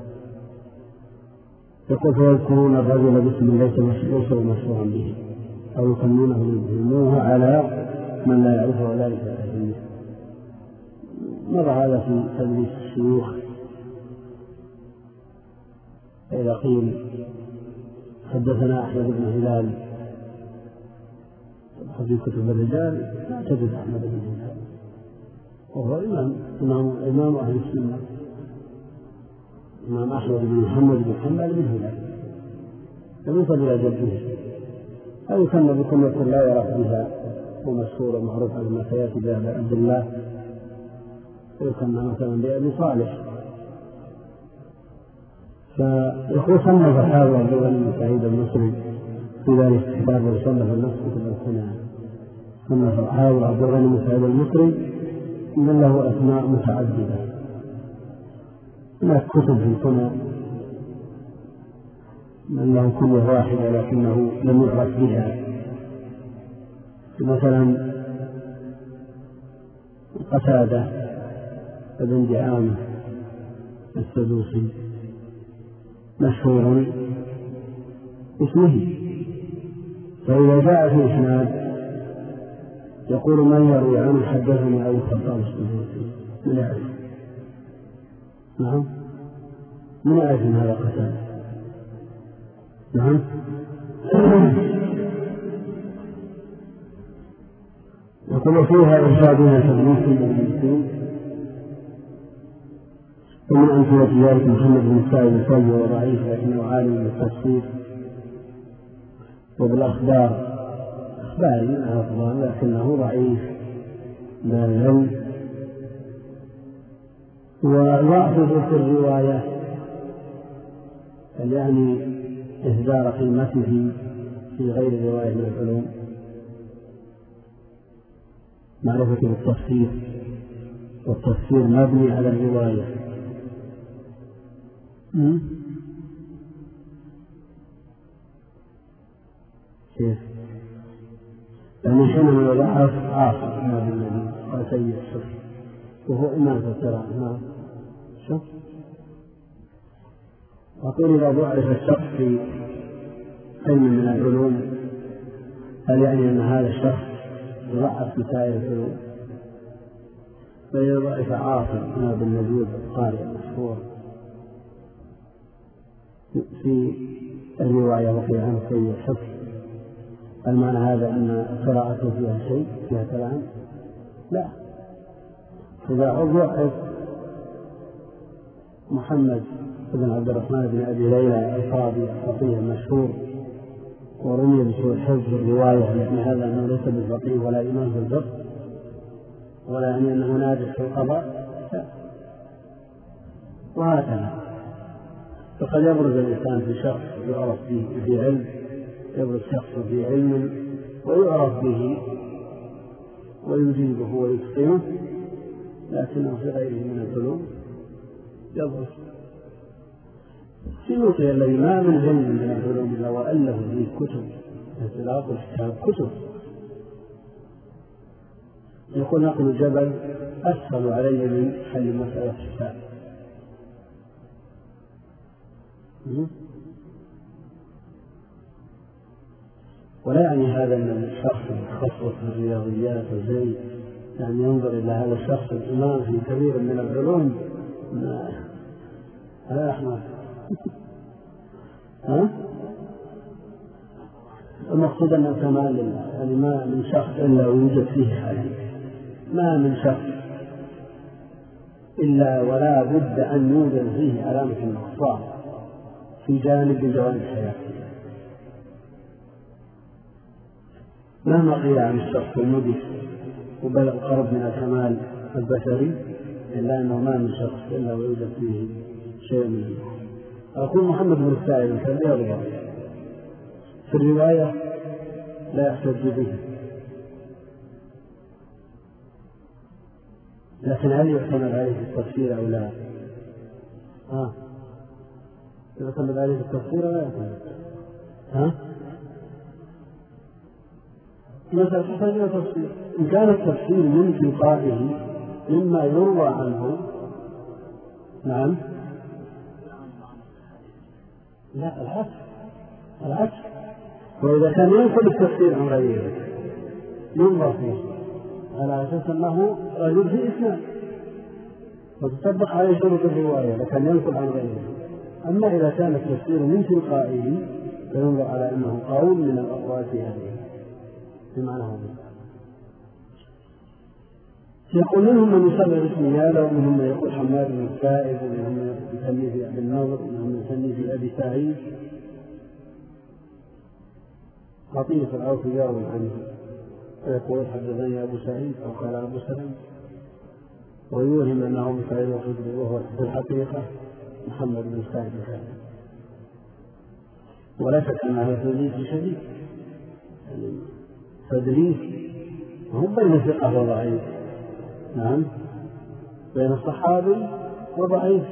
يقول فيذكرون الرجل باسم ليس مشهورا به أو يسمونه يبهموه على من لا يعرفه ولا يعرفه. مر هذا في تدريس الشيوخ إذا قيل حدثنا أحمد بن هلال في كتب الرجال لا تجد أحمد بن هلال وهو إمام إمام, إمام أهل السنة إمام أحمد بن محمد بن حنبل بن هلال ينسب إلى جده أو يسمى بكنية لا يعرف بها ومشهورة معروفة بما سيأتي بها عبد الله ويسمى مثلا بأبي صالح. فيقول صنف الحافظ عبد الغني بن سعيد المصري في ذلك الكتاب وصنف النص كتب الكنى. صنف الحافظ عبد الغني بن سعيد المصري من له أسماء متعددة هناك كتب في الكنى من له كنية واحدة لكنه لم يعرف بها مثلا قتادة بن دعامة السدوسي مشهور اسمه. فإذا جاء في إسناد يقول من يروي عنه حدثني أو خطاب السدوسي من يعرف؟ نعم من يعرف من هذا قتادة؟ نعم يقول فيها إرشادنا تدريس للمسلمين. ومن أمثلة ذلك محمد بن سعيد الفوزي وضعيف لكنه عالم بالتفسير وبالأخبار أخبار من الأخبار لكنه ضعيف لا العلم وضعفه في الرواية يعني إهدار قيمته في غير رواية من العلوم معرفة بالتفسير والتفسير مبني على الرواية. كيف؟ يعني حينما يضعف آخر ما بالذي وسيء الشر وهو إمام في القراءة. نعم شوف أقول إذا ضعف الشخص في علم من العلوم هل يعني أن هذا الشخص يضعف في سائر العلوم؟ فإذا ضعف عاصم ما بالنجود القارئ المشهور في الرواية وفي عنه سيء الحفظ هل معنى هذا أن قراءته فيها شيء فيها كلام؟ لا. إذا ضعف محمد بن عبد الرحمن بن أبي ليلى القاضي الفقيه المشهور ورمي بسوء الحفظ الرواية يعني هذا أنه ليس بالفقيه ولا إمام في الفقه ولا يعني أنه ناجح في القضاء وهكذا. فقد يبرز الإنسان في شخص يعرف به في علم يبرز شخص في علم ويعرف به ويجيبه ويتقنه لكنه في غيره من العلوم يبرز. السيوطي الذي ما من علم من العلوم إلا وألف فيه كتب اختلاط الكتاب كتب يقول نقل الجبل أسهل علي من حل مسألة الحساب. ولا يعني هذا أن الشخص المتخصص في الرياضيات والزي يعني ينظر إلى هذا الشخص الإمام في كثير من العلوم لا أحمد ها؟ المقصود أن الكمال لله يعني ما من شخص إلا ويوجد فيه حالي ما من شخص إلا ولا بد أن يوجد فيه علامة النقصان في جانب من جوانب حياته. مهما قيل عن الشخص المدرك وبلغ قرب من الكمال البشري إلا أنه ما من شخص إلا ويوجد فيه شيء منه. أقول محمد بن سعيد كبير في الرواية لا يحتج به لكن هل يعتمد عليه في التفسير أو لا؟ ها يعتمد عليه في التفسير ولا يعتمد؟ ها؟ مثلا تحتاج إلى تفسير إن كان التفسير من تلقائه مما يروى عنه نعم لا العكس العكس. وإذا كان ينقل التفسير عن غيره ينظر فيه على أساس أنه رجل في إسلام وتطبق عليه شروط الرواية لكن ينقل عن غيره. أما إذا كان التفسير من تلقائه فينظر على أنه قول من الأقوال في هذه بمعنى هذا. يقول منهم من يصلي باسم هذا ومنهم من يقول حماد بن السائب ومنهم من يسمي في أبي النضر ومنهم من يسمي في أبي سعيد. عطية العوف يروي عنه ويقول حدثني أبو سعيد أو قال أبو سلمة ويوهم أنه أبو سعيد الخدري وهو في الحقيقة محمد بن سعيد الخدري. ولا شك أن هذا تدليس شديد تدليس هم بين ثقة وضعيف نعم بين الصحابي وضعيف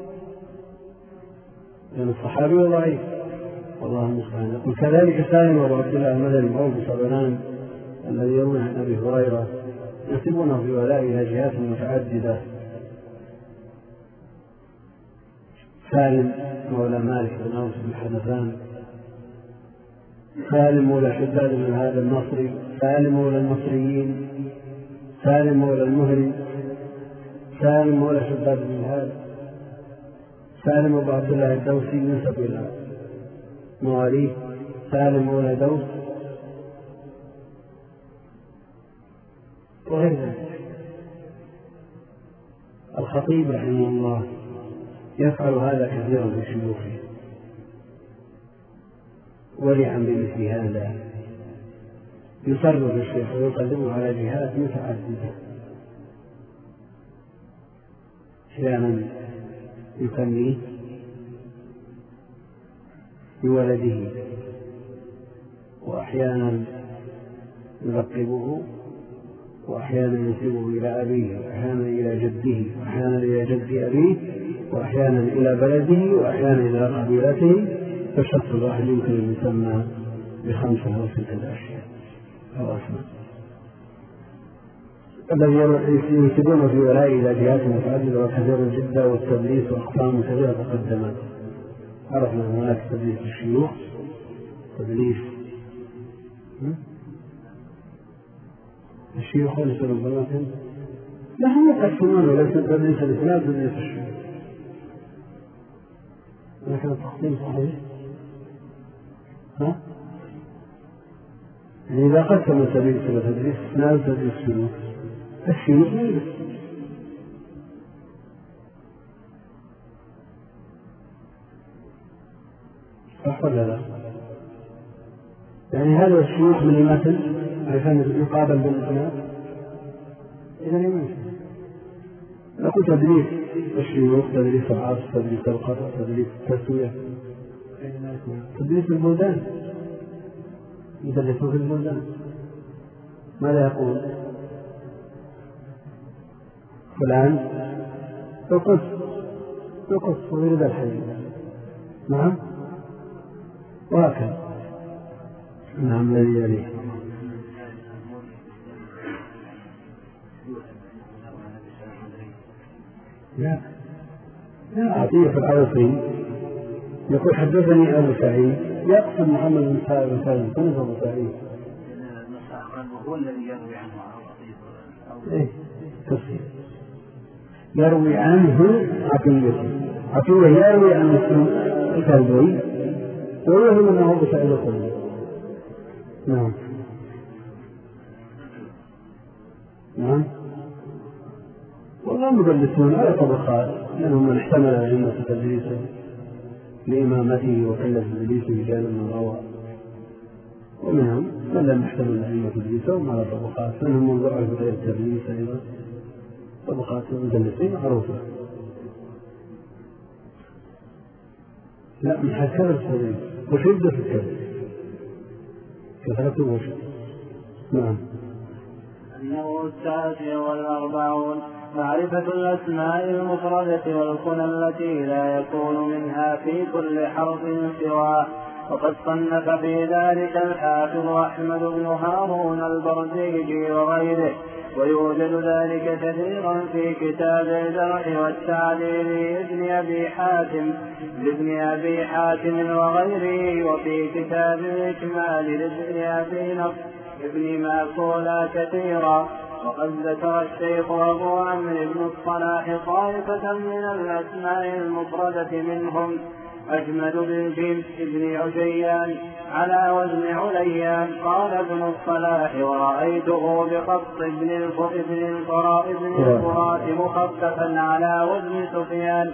بين الصحابي وضعيف والله المستعان. يقول كذلك سالم وابو عبد الله المدني وابو صبران الذي يروي عن ابي هريره ينسبونه في ولاء الى جهات متعدده. سالم مولى مالك بن اوس بن حدثان، سالم مولى حداد بن هذا النصري، سالم مولى النصريين، سالم مولى المهري، سالم مولى حداد بن هذا، سالم أبو عبد الله الدوسي ينسب إلى مواليه، سالم مولى دوس وغير ذلك. الخطيب رحمه الله يفعل هذا كثيرا في شيوخه ورعا بمثل هذا يصرف الشيخ ويقدمه على جهات متعددة. أحيانا يسميه بولده وأحيانا يلقبه وأحيانا ينسبه إلى أبيه وأحيانا إلى جده وأحيانا إلى جد أبيه وأحيانا إلى بلده وأحيانا إلى قبيلته. فالشخص الواحد يمكن أن يسمى بخمسة أو ستة أشياء أو أسماء. الذي ينسبون في ولاء إلى جهات متعددة وكثير جدا والتدليس وأقسام كثيرة تقدمت. عرفنا هناك تدليس الشيوخ تدليس الشيوخ وليس ربما لا هم يقسمون وليس تدليس الإسلام تدليس الشيوخ لكن التقسيم صحيح. ها؟ يعني إذا قسم تدليس إلى تدليس إسلام تدليس الشيوخ الشيوخ ميلة صح ولا لا؟ يعني هذا الشيوخ من المثل عشان يقابل بالإسلام إذا يمشي. نقول تدريس الشيوخ تدريس العصر تدريس القطع تدريس التسوية تدريس البلدان يدرسون في البلدان. ماذا يقول فلان تقص تقص ويرد الحديث نعم وهكذا. نعم الذي يليه لا لا عطية العوفي يقول حدثني أبو سعيد يقصد محمد بن سعيد بن سعيد كنت أبو سعيد هو الذي يروي عنه عطية إيه تصير يروي عنه عطية عطية يروي عن الكلبي ويهم أنه أبو سعيد الخدري. نعم نعم والله مدلسون على طبقات لأنهم من احتمل أئمة تدليسه لإمامته وقلة تدليسه جانب من روى ومنهم من لم يحتمل أئمة تدليسهم على طبقات منهم من ضعف غير التدليس أيضا. طبقات المدلسين معروفة. لا من حكام التدليس وشدة في التدليس كثرة وشدة. نعم. النوع التاسع والأربعون معرفة الأسماء المفردة والكنى التي لا يكون منها في كل حرف سواه وقد صنف في ذلك الحافظ أحمد بن هارون البرزيجي وغيره، ويوجد ذلك كثيرا في كتاب الجرح والتعديل لابن أبي حاتم لابن أبي حاتم وغيره، وفي كتاب الإكمال لابن أبي نصر ابن ماكولا كثيرا. وقد ذكر الشيخ أبو عمرو بن الصلاح طائفة من الأسماء المفردة منهم أجمد بالجيم ابن عجيان على وزن عليان. قال ابن الصلاح ورأيته بخط ابن الفرات مخففا على وزن سفيان.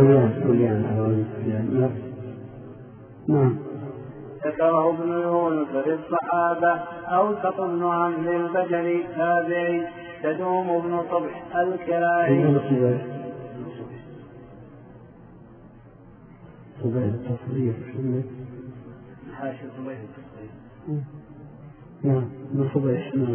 ذكره ابن يونس في الصحابة أوسط ابن عمرو البجلي تابعي تدوم ابن صبح الكلاعي. صبيح التصريف شنو؟ حاشا صبيح التصريف. نعم من صبيح نعم.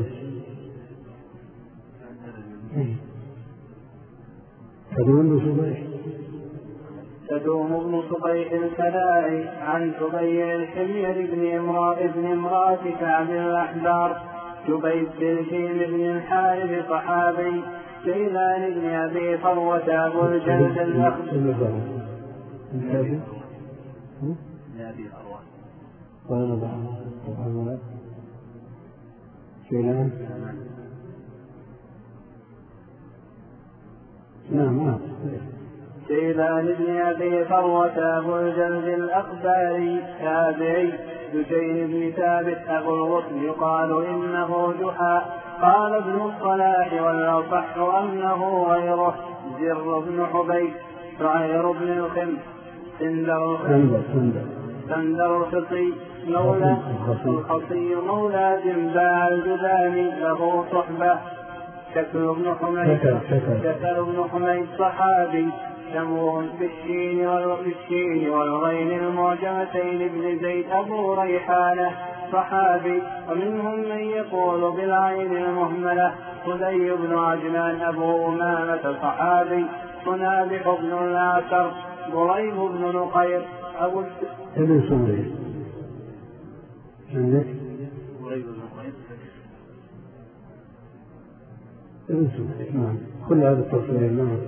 تدوم صبيح. تدوم ابن صبيح الكلاعي عن سبيع الحمير بن امرأة بن امرأة كعب الأحبار جبيد بالجيم بن الحارث صحابي سيلان بن أبي فروة أبو الجلد الأخضر. لأبي أروى وأنا بعض شيلان نعم نعم سيلان بن أبي فروة أبو الجلد الأخباري تابعي دجين بن ثابت أبو الغصن يقال إنه جحا. قال ابن الصلاح والأصح أنه غيره زر بن حبيب شعير بن الخمس سندر سندر الخصي مولى الخصي مولى جنباع الجذام له صحبة. شكل بن حميد شكل بن حميد صحابي شموه بالشين والشين والغين المعجمتين بن زيد أبو ريحانة صحابي. ومنهم من يقول بالعين المهملة خدي بن عجلان أبو أمامة صحابي. صنابح بن العسر ضريب بن نقير أبو ابن سوري عندك ضريب بن نقير ابن سوري نعم كل هذا التصوير نعم.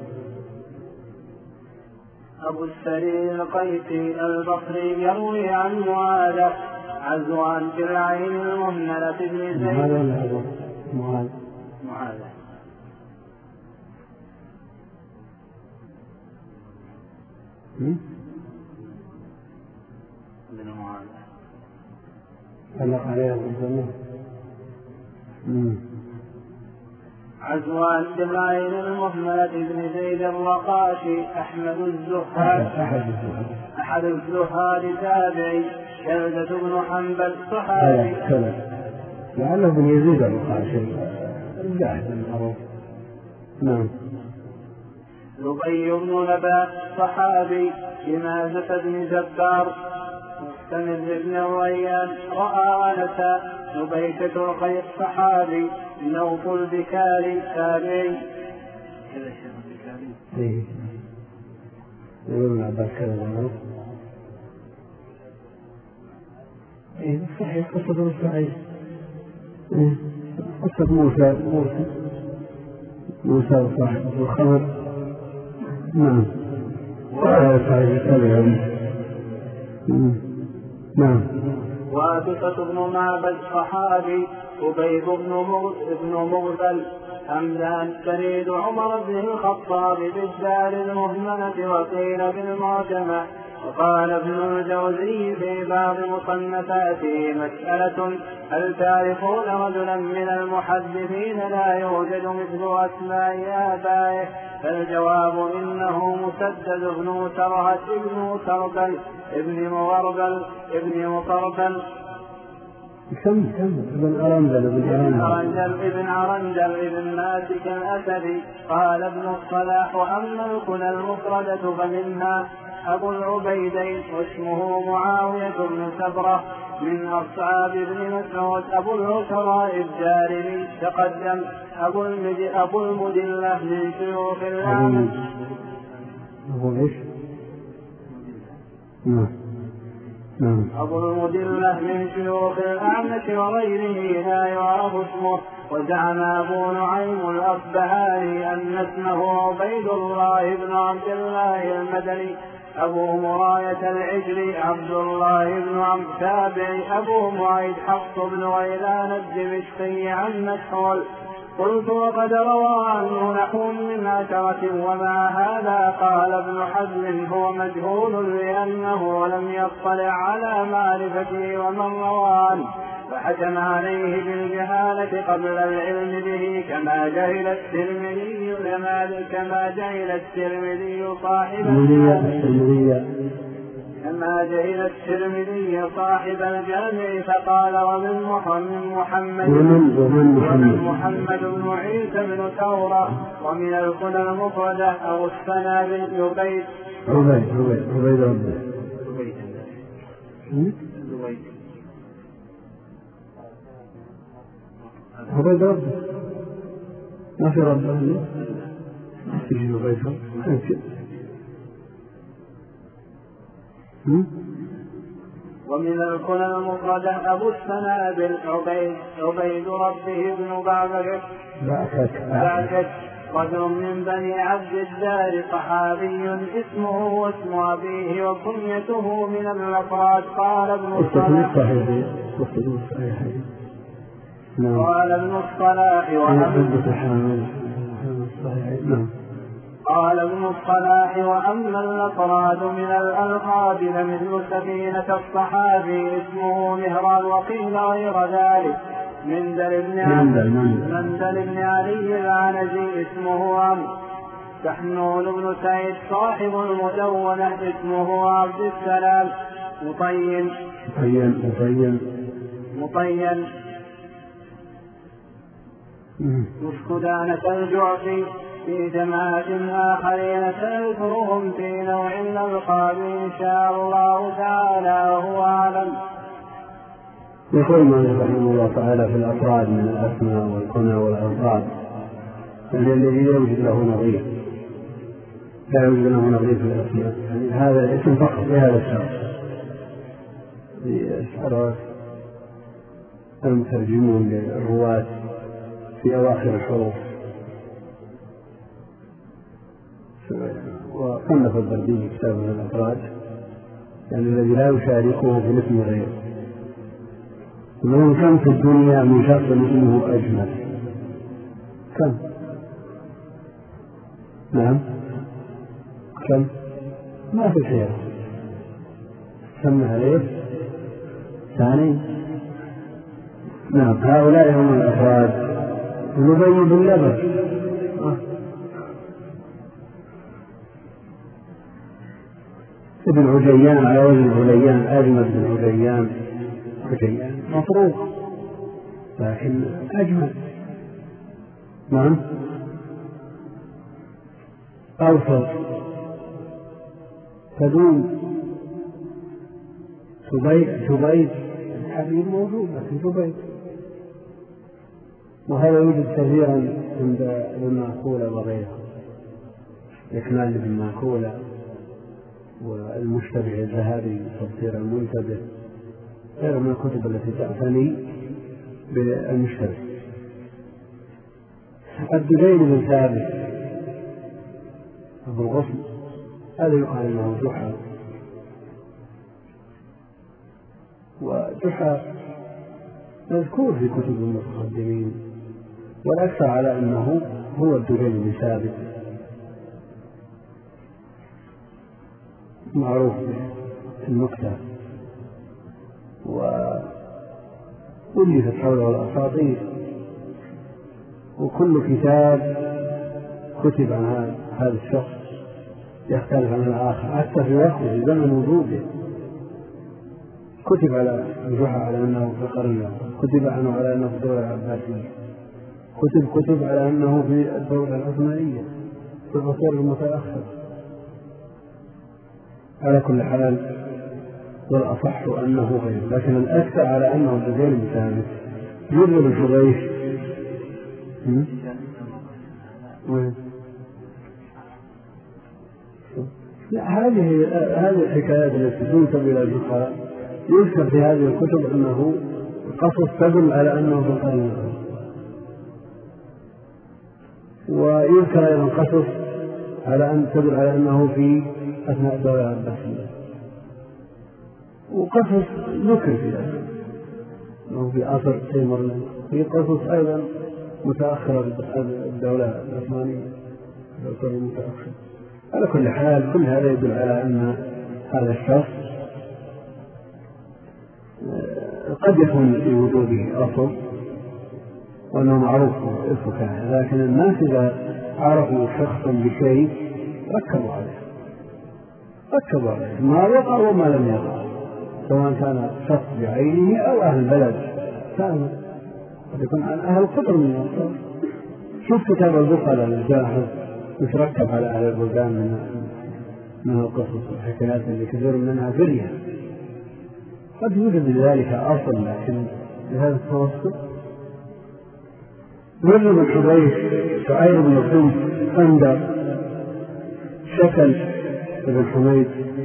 أبو السري القيسي البصري يروي عن معاذ عزوان في العين المهملة بن زيد. معاذ معاذ معاذ بن معاذ علق عليه الجنة. عزوان بالعين المهملة بن زيد الرقاشي أحمد الزهاد أحد الزهاد تابعي كلدة بن حنبل صحابي. لعله بن يزيد الرقاشي الجاهد المعروف. نعم. لبي بن نبات صحابي جنازة بن جبار مستمر بن الريان رأى أنسا نبيشة الخير صحابي نوف البكاري تابعي. كذا الشيخ البكاري ايه يقولون عباس كذا معروف. ايه صحيح قصة صحيح. ايه قصة موسى موسى موسى صاحب الخمر. نعم صحيح تابعي. نعم. وابقة بن معبد صحابي أبيب بن مغفل حمدان فريد عمر بن الخطاب بالدار المهملة وقيل بالمعجمة. وقال ابن الجوزي في بعض مصنفاته مسألة هل تعرفون رجلا من المحدثين لا يوجد مثل أسماء آبائه؟ فالجواب إنه مسدد بن ترهة ابن تربل ابن مغربل ابن مطربل كم كم ابن أرندل ابن أرندل ابن أرندل ابن ماسك الأسدي. قال ابن الصلاح وأما الكنى المفردة فمنها أبو العبيدين واسمه معاوية بن سبرة من أصحاب ابن مسعود أبو العشراء الجارمي تقدم. أبو أبو المدلة من شيوخ الأعمش. أبو إيش؟ نعم نعم. أبو المدلة من شيوخ الأعمش وغيره لا يعرف اسمه. وزعم أبو نعيم الأصبهاني أن اسمه عبيد الله بن عبد الله المدني. أبو مراية العجلي عبد الله بن عم تابعي. أبو معيد حفص بن غيلان الدمشقي عن مسحول. قلت وقد روى عنه نحو من عشرة وما هذا. قال ابن حزم هو مجهول لأنه لم يطلع على معرفته ومن روى عنه فحكم عليه بالجهالة قبل العلم به كما جهل الترمذي كما جهل الترمذي صاحب كما جهل الترمذي صاحب الجامع. فقال ومن محمد ومن محمد بن عيسى بن ثورة. ومن الكنى المفردة أو السنابل يبيت عبيد عبيد عبيد ربه عبيد ربه ما في ربه ما في عبيد ربه. ومن الكنى المفردة أبو السنابل عبيد عبيد ربه بن بعبك بعكك رجل من بني عبد الدار صحابي اسمه واسم أبيه وكنيته من الأفراد. قال ابن الصلاح قال ابن الصلاح قال ابن الصلاح وأما الأفراد من الألقاب فمثل سفينة الصحابي اسمه مهران. وقيل غير ذلك مندل بن علي مندل بن علي العنزي اسمه عمرو. سحنون بن سعيد صاحب المدونة اسمه عبد السلام. مطين مطين مطين مسكدانة الجعفي في جماعة آخرين سنذكرهم في نوع الألقاب إن شاء الله تعالى وهو أعلم. يقول من رحمه الله تعالى في الأفراد من الأسماء والكنى والألقاب الذي يوجد له نظير لا يوجد له نظير في الأسماء. يعني هذا الاسم فقط لهذا الشخص. يشعر المترجمون للرواة في أواخر الحروف. وصنف البردي كتاب من الأفراد يعني الذي لا يشاركه في الاسم غيره. ومن كم في الدنيا من شخص اسمه أجمل كم؟ نعم كم؟ ما في خير سمى عليه ثاني. نعم هؤلاء هم الأفراد. ونبي باللبس ابن عجيان على وزن عليان أجمل بن عجيان عجيان مفروض لكن أجمل. نعم أوفر تدوم تبيت تبيت الحبيب موجود لكن تبيت. وهذا يوجد كثيرا عند المعقولة وغيرها إكمال بالمعقولة والمشتبه الذهبي تفسير المنتبه غير من الكتب التي تعتني بالمشتبه. الدجيل بن ثابت أبو الغصن هذا يقال أنه جحا. وجحا مذكور في كتب المتقدمين والأكثر على أنه هو الدجيل بن ثابت معروف بالنكتة وألفت حوله الأساطير. وكل كتاب كتب عن هذا الشخص يختلف عن الآخر حتى في وقته في زمن وجوده. كتب على جحا على أنه في القرن، كتب عنه على أنه في الدولة العباسية، كتب كتب على أنه في الدولة العثمانية في العصور المتأخرة. على كل حال والأصح أنه غير، لكن الأكثر على أنه الدجيل بن ثابت. يرغب الحبيش لا هذه هذه الحكايات التي تنسب إلى البخاري يذكر في هذه الكتب أنه قصص تدل على أنه في القرن الأول، ويذكر أيضا قصص على أن تدل على أنه في أثناء الدولة العباسية، وقصص ذكر في ذلك أنه في عصر تيمورلين، في قصص أيضا متأخرة الدولة العثمانية في القرن المتأخر. على كل حال كل هذا يدل على أن هذا الشخص قد يكون في وجوده أصل وأنه معروف الفكاهة، لكن الناس إذا عرفوا شخصا بشيء ركبوا عليه ركبوا عليه ما وقع وما لم يقع، سواء كان شخص بعينه أو أهل بلد كان قد يكون عن أهل قطر من الأنصار. شوف كتاب البخاري للجاحظ مش ركب على أهل البلدان من من القصص والحكايات اللي كثير منها فرية، قد يوجد لذلك أصل لكن بهذا التوسط. رجل بن حبيش شعير بن الخمس أندر شكل بن حميد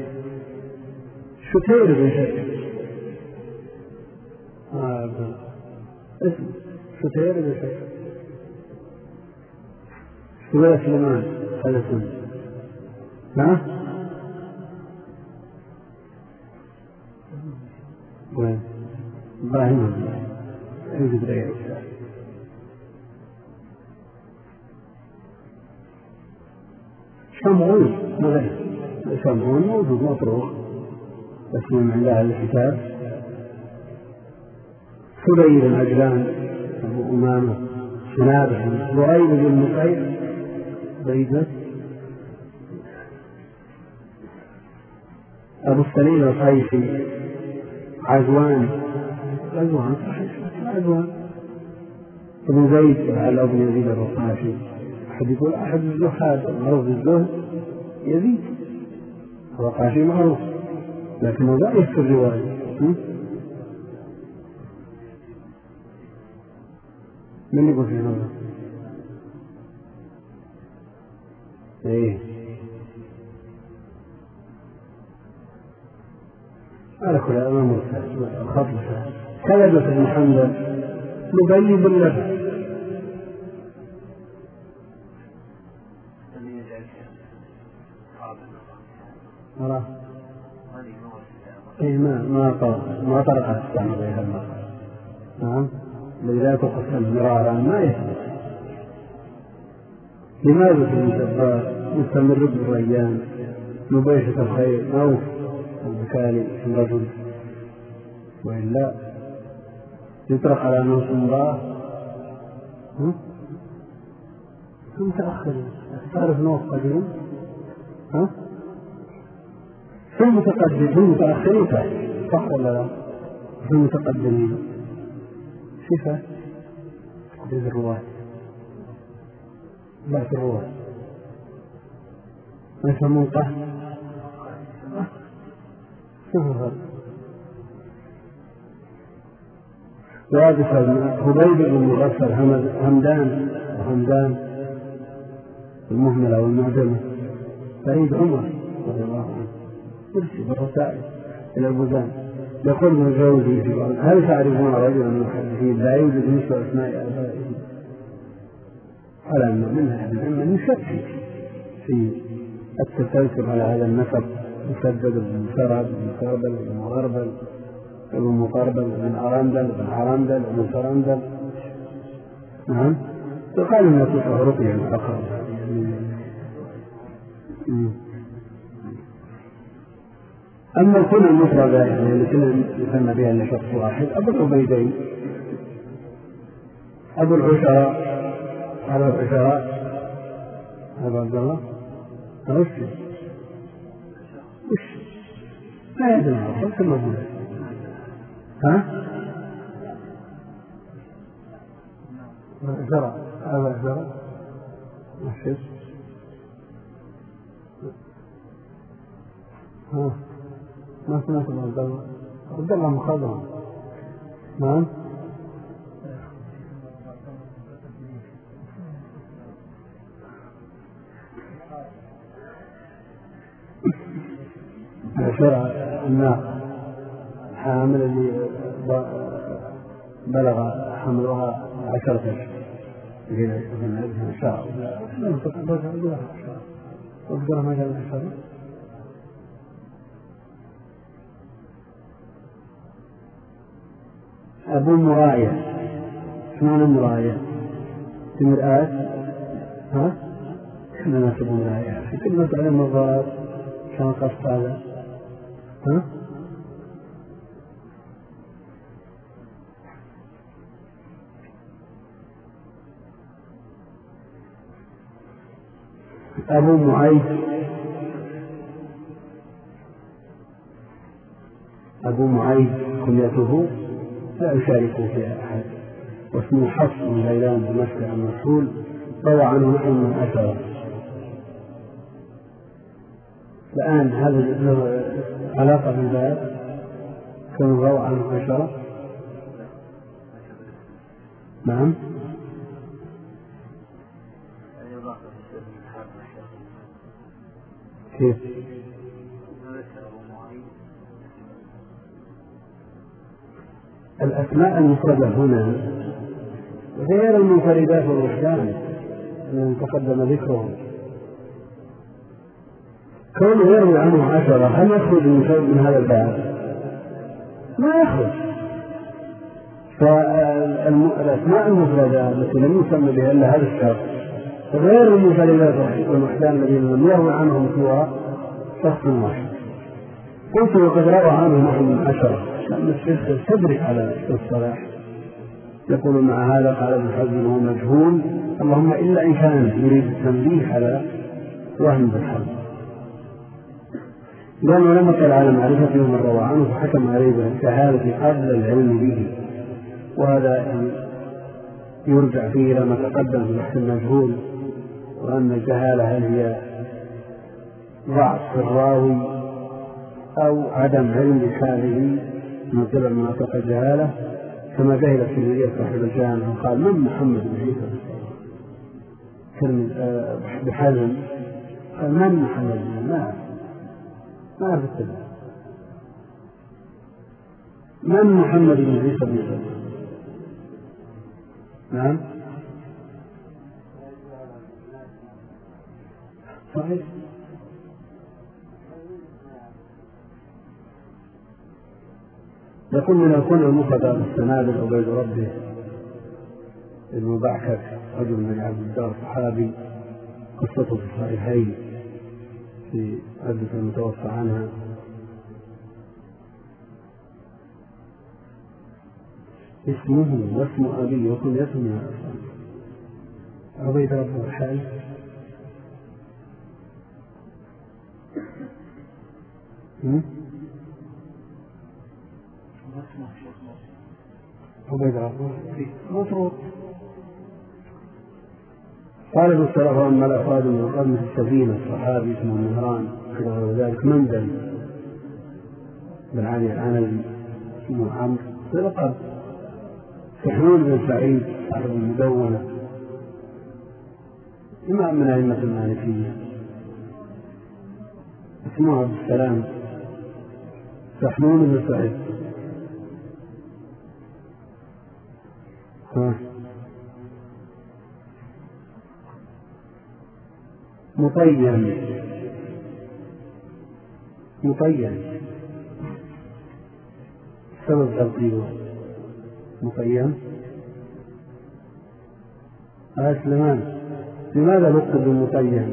شتير بن شكل آه اسم شتير بن شكل شوية سليمان هذا اسم نعم وين إبراهيم يوجد غيره. شمعون مغير شمعون موجود مطروح اسمه من عند أهل الكتاب. سليم بن عجلان أبو أمامة سنابح زهير بن نقير بيدة أبو السليم القيسي عزوان عزوان عزوان ابن زيد وعلى ابن يزيد الرقاشي. أحد يقول أحد الزهاد المعروف بالزهد يزيد الرقاشي معروف لكنه لا يذكر رواية. من يقول في هذا؟ ايه على كل هذا مرسل خطل كلمة ابن حنبل نبي باللبن أراه إيه ما ما طرق ما طرقت السنة غير المرة. نعم الذي لا تقسم مرارا ما يثبت. لماذا في الجبار مستمر بالريان مباشرة الخير أو البكالي في الرجل وإلا يطرق على نص امرأة ثم تأخر تعرف نوع قديم ها ثم متقدم ثم متأخرين صح ولا لا؟ ثم متقدمين صفة تقديم الرواة لا في الرواة ما يسمون قهر صفة وهذا هبيب بن مغفر همدان وهمدان المهملة والمعجمة سعيد عمر رضي الله عنه يرسل بالرسائل إلى البلدان. يقول ابن الجوزي في بعض هل تعرفون رجلا من المحدثين لا يوجد مثل أسماء آبائه على أن منها ابن العلم يشكك في التسلسل على هذا النسب مسدد بن سرد بن سربل بن مغربل ابن مقربل بن أرندل بن عرندل بن سرندل. نعم يقال أن يطلقه رقيا فقط. أما كل المفردة يعني كل يسمى بها لشخص واحد أبو العبيدين أبو العشراء أبو العشراء أبو عبد الله وش وش ما يدري ما كل موجود ها العشراء أبو العشراء وش ها ما سمعت عبد الله عبد الله مخضرم. نعم شرع الناقة الحامل اللي بلغ حملها عشرة أشهر إن شاء الله أقدر ما قال عشرة. أبو مراية اسمه مراية في مرآة ها كنا ناس أبو مراية في كل مسألة النظارات كان قصد هذا ها أبو معيد أبو معيد كنيته لا يشارك فيها أحد، واسمه حفص بن غيلان بمشكل المسؤول، روى عنه نحو من عشرة. الآن هذا له علاقة بالباب كان روى عنه عشرة. نعم كيف الأسماء المفردة هنا غير المنفردات والوحدان الذين تقدم ذكرهم، كونه يروي عنه عشرة هل يخرج من هذا الباب؟ ما يخرج. فالأسماء المفردة التي لم يسمى بها إلا هذا الشخص غير المنفردات والوحدان الذين لم يروي عنهم سوى شخص واحد. قلت وقد روى عنه نحو من عشرة، لأن الشيخ تدرك على الصلاح يقول مع هذا قال ابن حزم هو مجهول، اللهم إلا إن كان يريد التنبيه على وهم بالحزم، لأنه لم يطلع على معرفته من روى عنه فحكم عليه بالشهادة قبل العلم به، وهذا يرجع فيه إلى ما تقدم في بحث المجهول، وأن الجهالة هل هي ضعف في الراوي أو عدم علم بحاله من قبل مناطق الجهالة، كما جهل الترمذي صاحب الجامع وقال من محمد بن عيسى بحزم، قال من محمد بن ما ما أعرف التبع من محمد بن عيسى بن عيسى. نعم صحيح. يقول من يكون المفرد السنابل عبيد ربه المبعكر رجل من عبد الدار صحابي قصته في الصحيحين في عدة المتوفى عنها، اسمه واسم أبيه وكل اسمه عبيد ربه الحال. عبيد ربه مطروق. قال ابن السلف أما الأفراد من قبل في السفينة الصحابي اسمه النهران كذا ذلك منزل بالعاني العنزي اسمه عمرو بلقب سحنون بن سعيد صاحب المدونة إمام من أئمة المالكية اسمه عبد السلام سحنون بن سعيد. ها مطيم مطيم سبب تلقيبه مطيم آه سليمان لماذا نقصد بالمطيم؟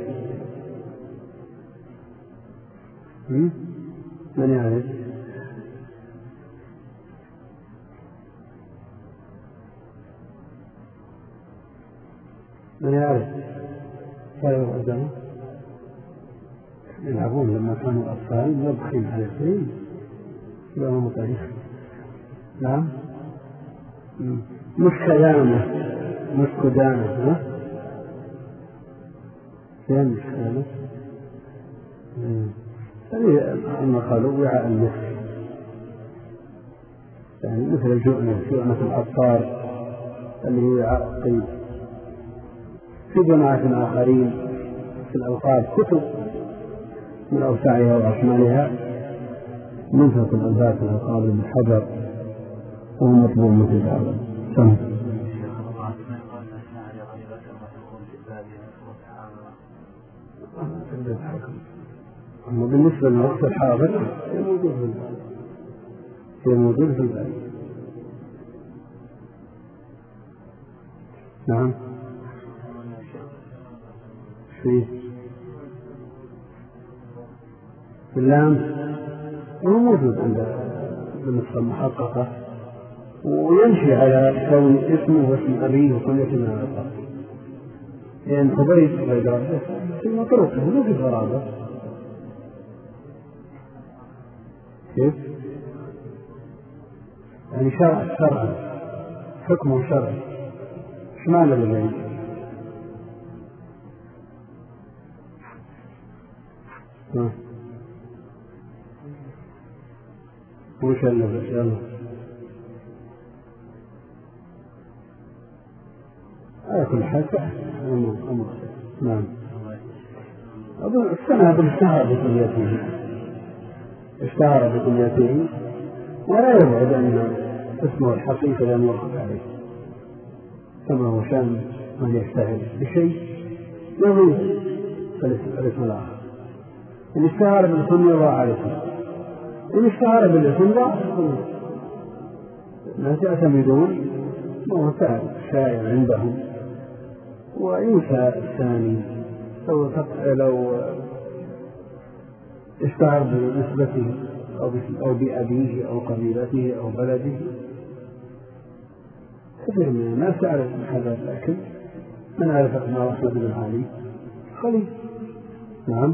من يعرف؟ من يعرف؟ كانوا قدامه يلعبون لما كانوا أطفال يبخين على الفيل لا مطيم. نعم مسكدانة مسكدانة ها فين مسكدانة يعني أما قالوا وعاء المسك يعني مثل الجؤنة جؤنة العطار اللي هو وعاء الطيب. في جماعة آخرين في الألقاب كتب من أوسعها وأشمالها منفق الألباس القابل بالحجر وهو مطلوب مثل هذا. سم أما بالنسبة للوقت الحاضر هي موجود في الباب هي موجود في الباب. نعم فيه اللام هو موجود عند النسخة المحققة ويمشي على كون اسمه واسم أبيه وكنيته من هذا القصد، لأن خبيث غير ربه ثم طرقه مو في غرابة. كيف؟ يعني شرع شرعا حكمه شرعي. ايش معنى بالعيد؟ وش اللبس؟ يلا على كل حال أمر أمر. نعم أظن السنة اشتهر بكليته اشتهر بكليته ولا يبعد أن اسمه الحقيقي لم يوقف عليه كما هو شأن من يشتهر بشيء يضيف الاسم الآخر. إن اشتهر بالكنية ضاع عليه، إن اشتهر بالاسم ضاع الكنية. الناس يعتمدون ما كان شائع عندهم وينسى الثاني لو لو اشتهر بنسبته أو بأبيه أو قبيلته أو بلده. كثير من الناس يعرف هذا، لكن من عرف ابن أحمد بن علي قليل. نعم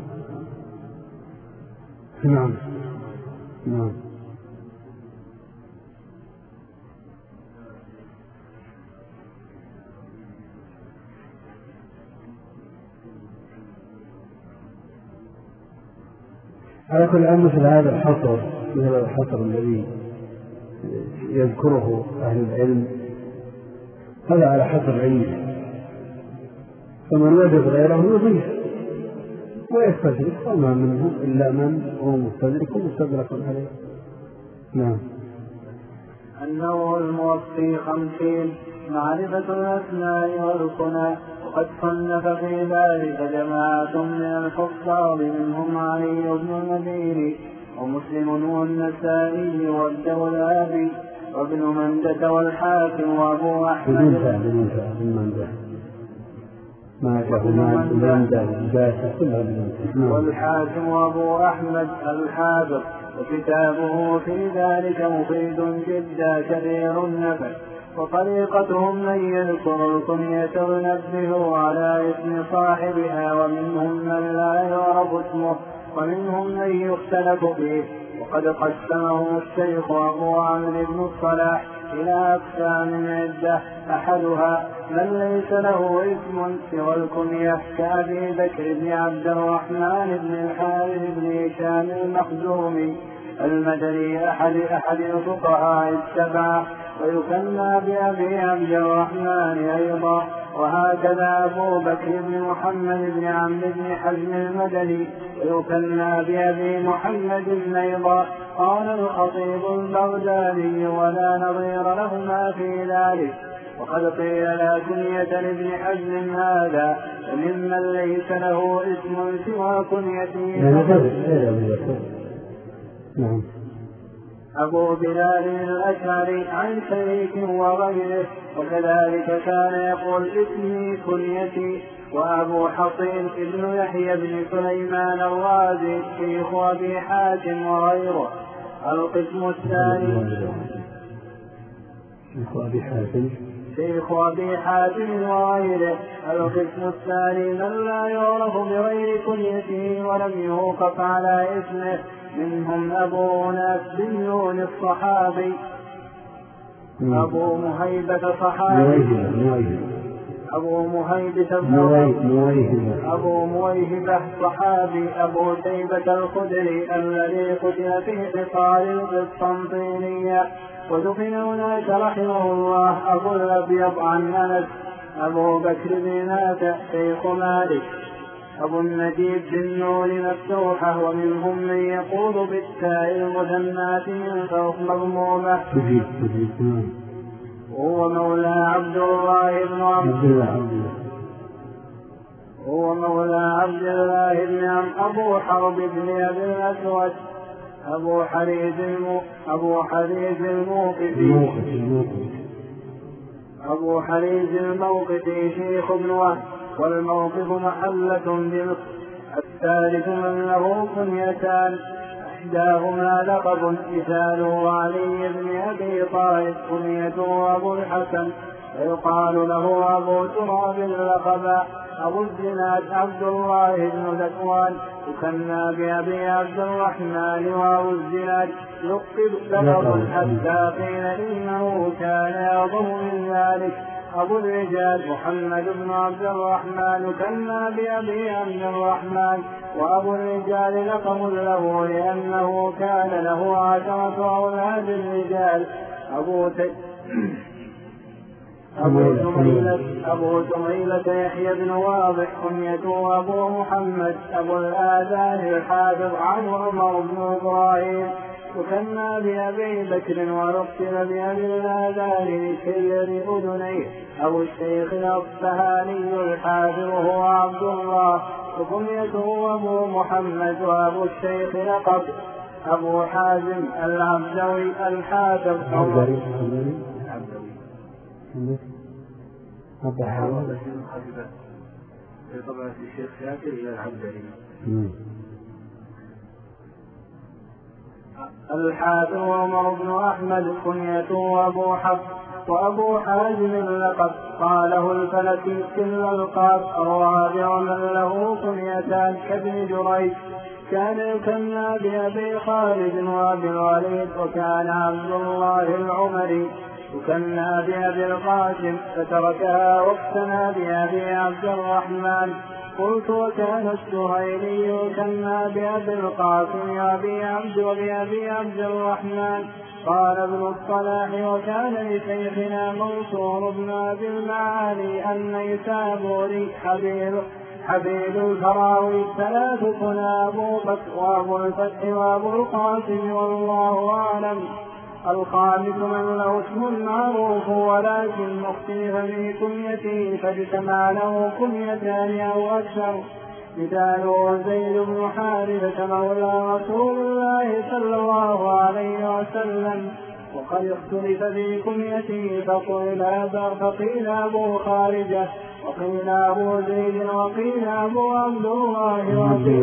نعم نعم على كل حال مثل هذا الحصر مثل هذا الحصر الذي يذكره أهل العلم هذا على حصر علمي، فمن وجد غيره يضيف ويستدرك وما منه إلا من هو مستدرك ومستدرك عليه. نعم. النوع الموصي خمسين معرفة الأسماء والكنى، وقد صنف في ذلك جماعة من الحفاظ منهم علي بن المديني ومسلم والنسائي والدولابي وابن مندة والحاكم وابو أحمد والحاكم وابو أحمد الحافظ، وكتابه في ذلك مفيد جدا كثير النفع. وطريقتهم من يذكر الكنية وينبه على اسم صاحبها، ومنهم من لا يعرف اسمه ومنهم من يختلف فيه. وقد قسمه الشيخ أبو عمرو بن الصلاح إلى أقسام عدة، أحدها من ليس له اسم سوى الكنية كأبي بكر بن عبد الرحمن بن الحارث بن هشام المخزومي المدني أحد أحد الفقهاء السبعة، ويكنى بأبي عبد الرحمن أيضا. وهكذا أبو بكر بن محمد بن عمرو بن حزم المدني ويكنى بأبي محمد أيضا. قال الخطيب البغدادي ولا نظير لهما في ذلك. وقد قيل لا كنية لابن حزم هذا وممن ليس له اسم سوى كنيته. نعم. أبو بلال الأشعري عن شريك وغيره، وكذلك كان يقول اسمي كنيتي. وأبو حصين ابن يحيى بن سليمان الرازي شيخ أبي حاتم وغيره. القسم الثاني شيخ أبي حاتم شيخ أبي حاتم وغيره. القسم الثاني من لا يعرف بغير كنيته ولم يوقف على اسمه، منهم أبو ناس بن يون الصحابي، أبو مهيبة صحابي، أبو مهيبة أبو مويهبة صحابي، أبو شيبة الخدري الذي قتل في قتال القسطنطينية ودفن هناك رحمه الله. أبو الأبيض عن أنس أبو بكر بن نافع شيخ مالك. أبو النجيب بالنون مفتوحة، ومنهم من يقول بالتاء المثناة من فوق مضمومة. هو مولى عبد الله بن عبد هو مولى عبد الله بن عم أبو حرب بن أبي الأسود أبو حريز الم... أبو حريز الموقفي أبو حريز الموقفي شيخ ابن وهب، والموقف محلة بمصر. الثالث من له كنيتان، إحداهما لقب مثاله علي بن أبي طالب كنيته أبو الحسن، فيقال له أبو تراب لقبا. أبو الزناد عبد الله بن ذكوان يكنى بأبي عبد الرحمن، وأبو الزناد لقب لقب حتى قيل إنه كان أعظم من ذلك. أبو الرجال محمد بن عبد الرحمن يكنى بأبي عبد الرحمن، وأبو الرجال لقب له لأنه كان له عشرة أولاد الرجال. أبو ت... أبو جميلة أبو جميلة يحيى بن واضح كنيته أبو محمد أبو الآذان الحافظ عن عمر بن إبراهيم، وكنا بأبي بكر ورقب بأبي الآذان كير أذنيه. أبو الشيخ الأصفهاني الحافظ هو عبد الله، وكنيته أبو محمد. وأبو الشيخ لقب أبو حازم العبدوي الحافظ عبدوي هذا حاول في طبعة الشيخ شاكر إلى العبدوي. الحافظ عمر بن أحمد كنيته أبو حفص، وأبو حازم اللقب قاله الفلكي كل القاب. الرابع من له كنيتان كابن جريج كان يكنى بأبي خالد وأبي الوليد، وكان عبد الله العمري يكنى بأبي القاسم فتركها واقتنى بأبي عبد الرحمن. قلت وكان السهيلي يكنى بأبي القاسم وأبي عبد وبأبي عبد الرحمن. قال ابن الصلاح وكان لشيخنا منصور بن أبي المعالي النيسابوري حبيب حبيب الفراوي ثلاث كنا أبو بكر وأبو الفتح وأبو القاسم والله أعلم. الخامس من له اسم معروف ولكن مختلف في كنيته فاجتمع له كنيتان أو أكثر، مثاله زيد بن حارثة مولى رسول الله صلى الله عليه وسلم. وقد اختلف في كنيته فقيل فقيل أبو خارجة وقيل أبو زيد وقيل أبو عبد الله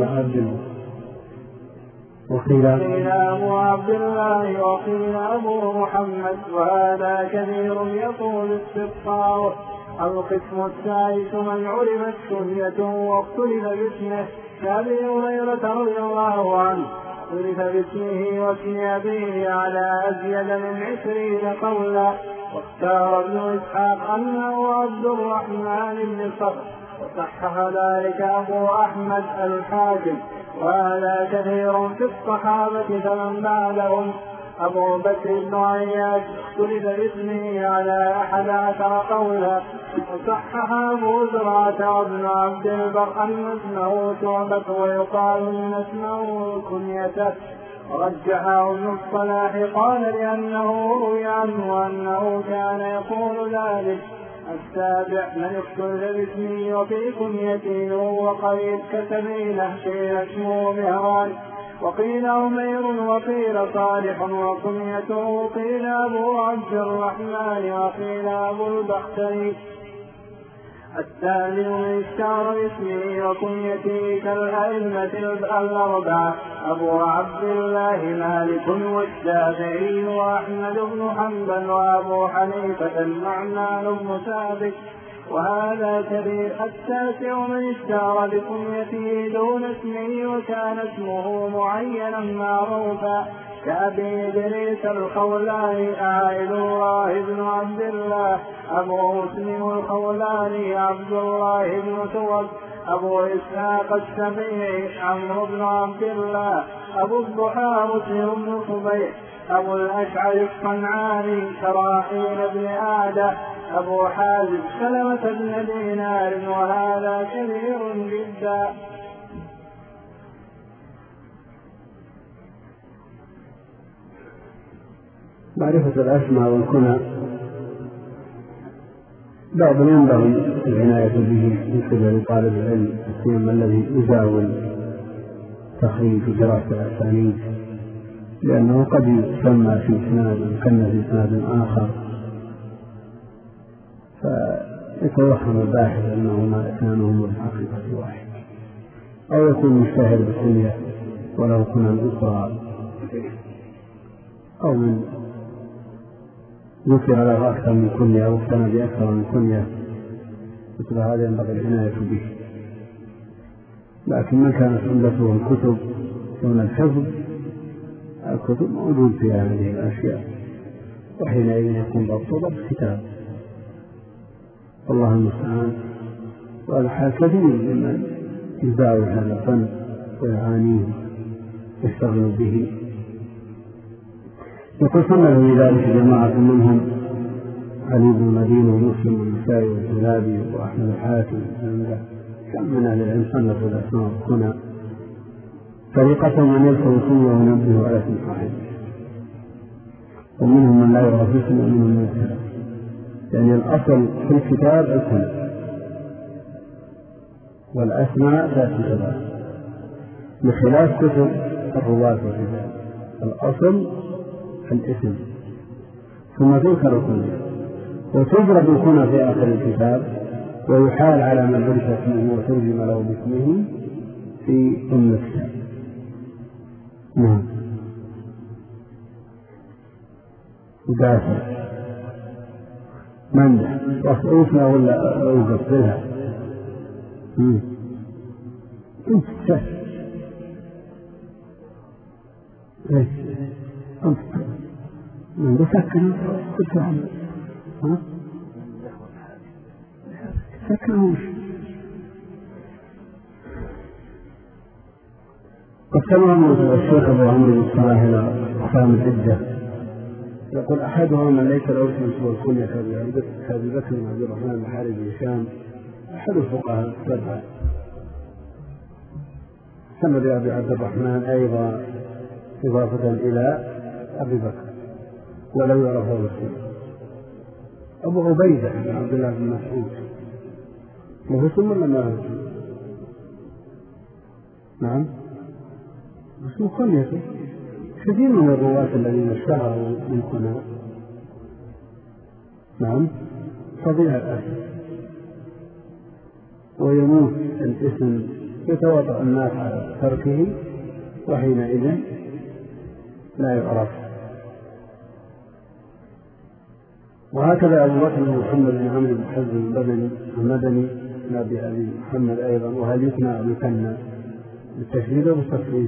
وقيل أبو عبد الله وقيل أبو محمد، وهذا كثير يطول استبقاؤه. القسم الثالث من عرفت كنيته واختلف باسمه كأبي هريرة رضي الله عنه عرف باسمه واسم أبيه على أزيد من عشرين قولا، واختار ابن إسحاق أنه عبد الرحمن بن صخر، وصحح ذلك أبو أحمد الحاكم. وهذا كثير في الصحابة فمن بعدهم. أبو بكر بن عياش اختلف باسمه على أحد عشر قولا، وصحح أبو زرعة وابن عبد البر أن اسمه شعبة ويقال إن اسمه كنيته، ورجحه ابن الصلاح قال لأنه روي عنه أنه كان يقول ذلك. السابع من اختلف باسمه وفي كنيته وهو قريب كسبيله قيل اسمه مهران، وقيل عمير وقيل صالح، وكنيته قيل أبو عبد الرحمن وقيل أبو البختري. الثاني من اشتهر باسمه وكنيته كالأئمة الأربعة أبو عبد الله مالك والشافعي وأحمد بن حنبل وأبو حنيفة النعمان بن ثابت، وهذا كبير. التاسع من اشتهر بكنيته دون اسمه وكان اسمه معينا معروفا كأبي إدريس الخولاني عائد الله بن عبد الله، أبو مسلم الخولاني عبد الله بن سود، أبو إسحاق الشفيعي عمرو بن عبد الله، أبو الضحى مسلم بن صبيح، أبو الأشعر الصنعاني شراحيل بن آدة، أبو حازم سلمة بن دينار وهذا كبير جدا. معرفة الأسماء والكنى بعض ينبغي العناية به من قبل طالب العلم، سيما الذي يزاول تخريج ودراسة الأسانيد، لأنه قد يسمى في إسناد ويكنى في إسناد آخر فيتوهم الباحث أنهما إسنانهما بالحقيقة واحد، أو يكون مشتهر بالكنية وله كنى أخرى، أو من ذكر له أكثر من كنية أو اقتنى بأكثر من كنية، مثل هذا ينبغي العناية به. لكن من كانت عمدته الكتب دون الحفظ، الكتب موجود فيها هذه الأشياء، وحينئذ يكون ضبط ضبط كتاب، والله المستعان. والحال كثير ممن يزاول هذا الفن ويعانيه يشتغل به. يقول صنف في ذلك جماعة منهم علي بن المديني ومسلم والنسائي والجلابي وأحمد الحاتم وغيره، كم من أهل العلم صنفوا الأسماء والكنى، طريقة من يذكر اسمه وينبه على اسم صاحبه، ومنهم من لا يعرف اسمه ومنهم من يذكر، يعني الأصل في الكتاب الكنى والأسماء لا تتبع، بخلاف كتب الرواة والرجال الأصل الاسم ثم تذكر الكنى، وتضرب الكنى في آخر الكتاب ويحال على من عرف اسمه وترجم له باسمه في أم الكتاب. نعم. مدافع مندح وصعوفنا ولا أوقف لها أنت سهل ليش أنت من بسكن قلت عنه ها سكنوش. قسمهم الشيخ أبو عمرو بن صلاح إلى أقسام عدة، يقول أحدها من ليس له اسم سوى الكنية كأبي بكر بن عبد الرحمن بن حارث بن هشام أحد الفقهاء السبعة، سمى بأبي عبد الرحمن أيضا إضافة إلى أبي بكر ولو يعرف هذا الاسم. أبو عبيدة بن عبد الله بن مسعود وهو اسم ولا ما هو اسم؟ نعم اسم كنيته. كثير من الرواة الذين اشتهروا بالكنى نعم فضيع الأسم ويموت الاسم يتواطأ الناس على تركه وحينئذ لا يعرف. وهكذا أبو بكر بن محمد بن عمرو بن حزم المدني نبي أبي محمد أيضا، وهل يكنى أو يكنى بالتشديد وبالتخفيف؟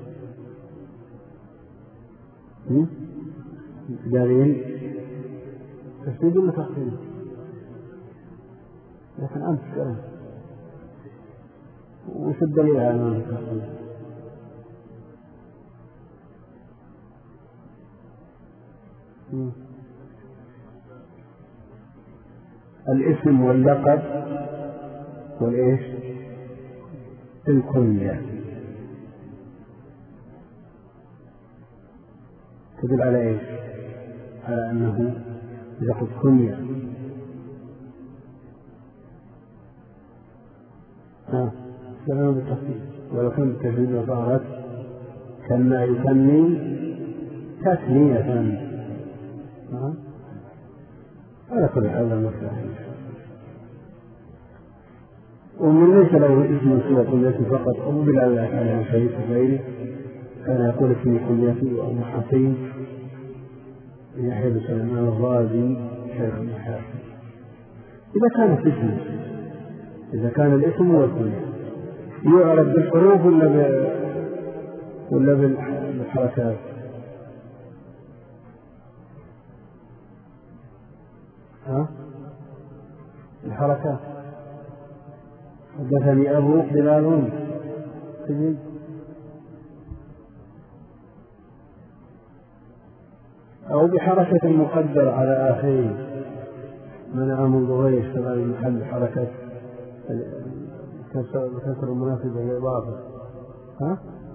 دارين تشديد ولا تخفيف؟ لكن أنت كلام وش الدليل على أنه التخفيف؟ الاسم واللقب والإيش الكنية تدل على إيش؟ على أنه لقب كنية. ها سلام بالتخفيف، ولو كان بالتشديد وصارت كما يسمي تسمية. ها على كل حال المسألة. ومن ليس له اسم سوى كنيته فقط أو بلا لا على شيء غيره كان يقول اسمي كنيتي أو محفين يحيى بن سليمان الرازي شيخ المحافظ. إذا كان اسم إذا كان الاسم هو الكنية يعرف بالحروف ولا ب... ولا بالحركات؟ ها الحركات. حدثني أبو بلال أو بحركة مقدرة على آخره منع من ظهور يشتغل محل حركة كسر المناسبة للإضافة، ها؟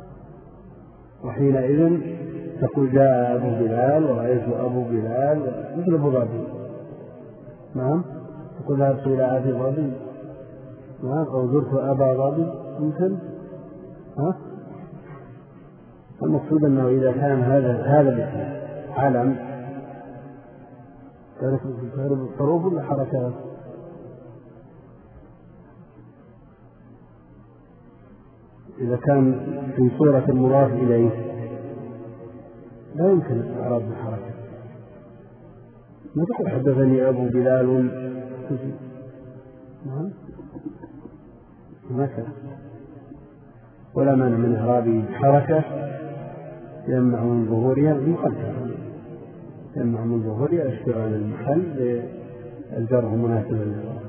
وحينئذ تقول جاء أبو بلال ورأيت أبو بلال مثل أبو ظبي، نعم، تقول ذهبت إلى أبي ظبي، نعم، أو زرت أبا ظبي ممكن، ها؟ المقصود أنه إذا كان هذا هذا الاسم علم تعرف الحروف ولا حركات؟ إذا كان في صورة المضاف إليه لا يمكن الإعراب بالحركة، ما تقول حدثني أبو بلال، نعم، مثلا، ولا مانع من إعرابه حركة يمنع من ظهورها المقدرة، يمنع من ظهورها اشتغال المحل للجر مناسبا للإعراب.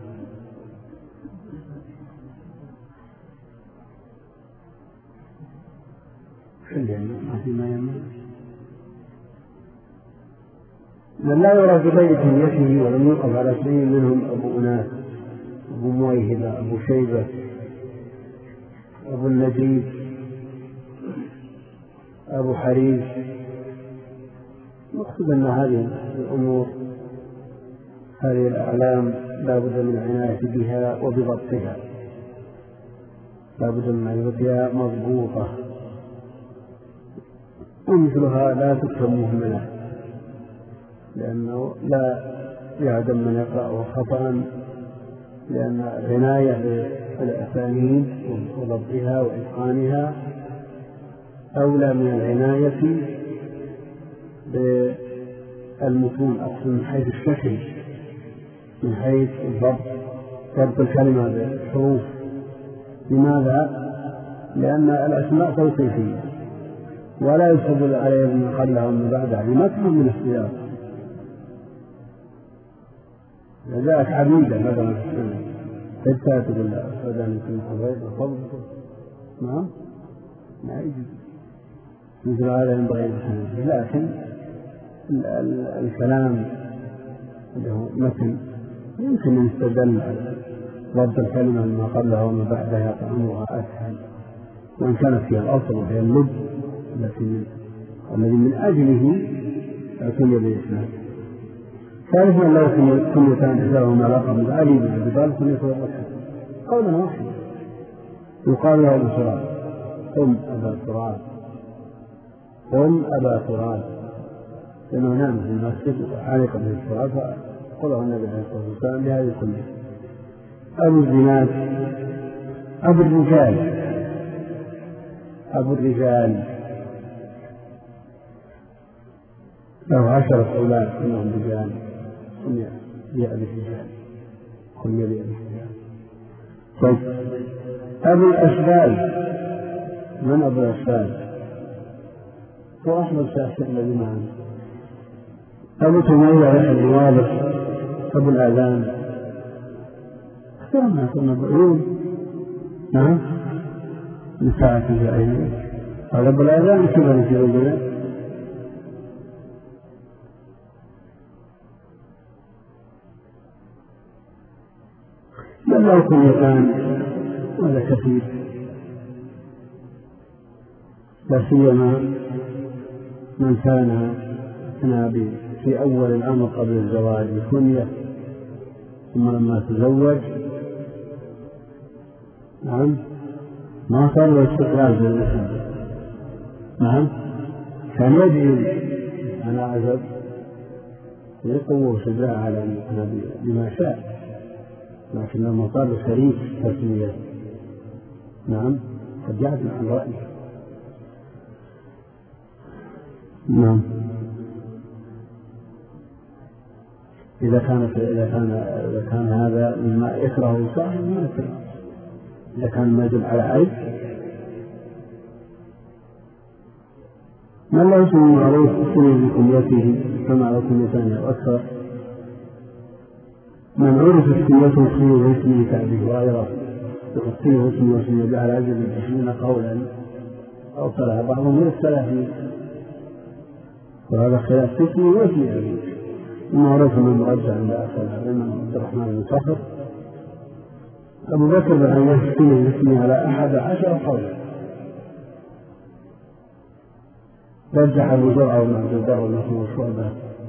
يعني ما في ما يمنع، من لا يرى بغير كنيته ولم يوقف على اثنين منهم أبو أناس، أبو مويهبة، أبو شيبة، أبو النجيب، أبو حريز. مقصود أن هذه الأمور، هذه الأعلام لا بد من العناية بها وبضبطها، لا بد من معرفتها مضبوطة، ومثلها لا تكتب مهملة، لأنه لا يعدم من يقرأه خطأ، لأن العناية بالأسانيد وضبطها وإتقانها أولى من العناية بالمتون، أقصد من حيث الشكل، من حيث الضبط، ضبط الكلمة بالحروف. لماذا؟ لأن الأسماء توقيفية ولا يستدل عليها من قبلها ومن بعدها، لما تفهم من السياق. إذا جاءت عبيدة مثلا حتى تقول لا فدان في الحبيب وفضل، نعم، لا يجوز مثل هذا ينبغي الحنفي. لكن الكلام له متن يمكن أن يستدل على ضبط الكلمة مما قبلها وما بعدها، فأمرها أسهل، وإن كانت فيها الأصل وهي اللب الذي من أجله اعتني بالإسلام. ثالثا لو كنتان إحداهما لقب علي بن أبي طالب كن يتوقف قولا واحدا، يقال له أبو تراب، قم أبا تراب، قم أبا تراب، لأنه نام في المسجد وعلق به التراب فقاله النبي عليه الصلاة والسلام بهذه الكلمة. أبو الزناد، أبو الرجال، أبو الرجال له عشرة أولاد كلهم رجال، كن يأبي الرجال، كن يأبي الرجال. طيب أبو الأشبال، من أبو الأشبال؟ هو أحمد شاكر الذي معنا. أبو تمية، أبو واضح، أبو الآذان، اخترنا كنا بعيون، نعم، لساعة جائزة. هذا أبو الآذان كبر في رجله، بل لو كن يكان هذا كثير، لا سيما من كان نابي في أول الأمر قبل الزواج بكنية، ثم لما تزوج، نعم، ما صار له استقلال في الاسم، نعم، كان يدعي على عزب لقوة وشجاعة على النبي بما شاء، لكن لما صار له شريك تسمية، نعم، قد يعدل عن رأيه، نعم. إذا كان إذا كان إذا كان هذا مما يكره صاحب ما يكره، إذا كان ما يدل على عيب. من لا يسمى معروف اسمه بكنيته كما على كنيتان أو أكثر، من عرف كنيته اسمه اسمه كأبي هريرة واسمه اسمه اسمه على أجل العشرين قولا أو صلاة، بعضهم من الثلاثين، وهذا خلاف اسمه واسمه أبيه، معروف من مرجع عند الإمام عبد الرحمن بن صخر أبو بكر بن عياش يثني على أحد عشر قولا، رجح أبو زرعة بن عبد البر ونحن شعبة،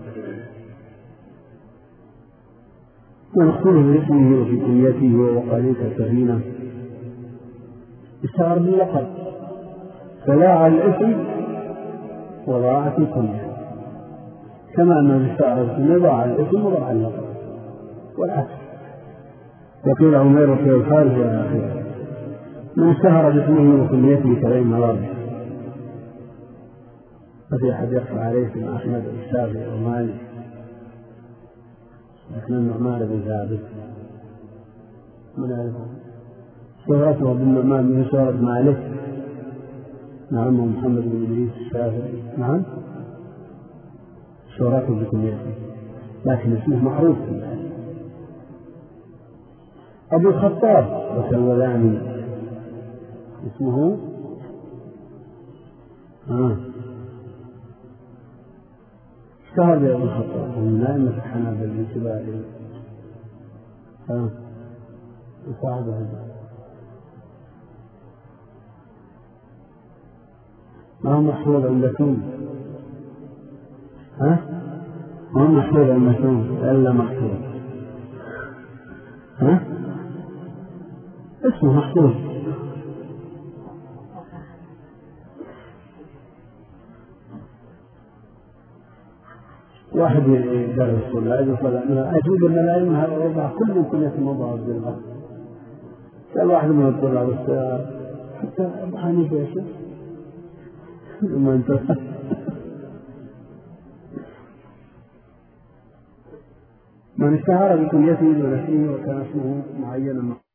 ونختلف باسمه وفي كنيته وقاليك السفينة اشتهر باللقب، فلاع الاسم وضاعت الكنية، كما أنه اشتهر بالكنية ضاع الاسم وضاع اللقب والعكس. وقيل عمير وقيل الخارج إلى آخره. من اشتهر باسمه وكنيته كريم مرابع، ففي أحد يخفى عليه بن أحمد الشافعي ومالك، لكن النعمان بن ثابت من أعرفه شهرته بالنعمان من شهرة مالك. نعم محمد بن إدريس الشافعي، نعم شهرته بكنيته، لكن اسمه معروف في ذلك. أبو الخطاب وسلولاني اسمه آه. اشتهر بأبو الخطاب ومن أئمة الحنابلة من كبارهم آه. وصاحب هذا ما هو محفوظ عندكم؟ ها؟ ما هو محفوظ عندكم إلا محفوظ، ها؟ اسمه محفوظ. واحد يدرس ولا يقول أنا أجود أن العلم هذا وضع كل كلية موضوع عبد الله، قال واحد من الطلاب حتى أبو حنيفة يا شيخ ما أنت من اشتهر بكليته ونفسه وكان اسمه معينا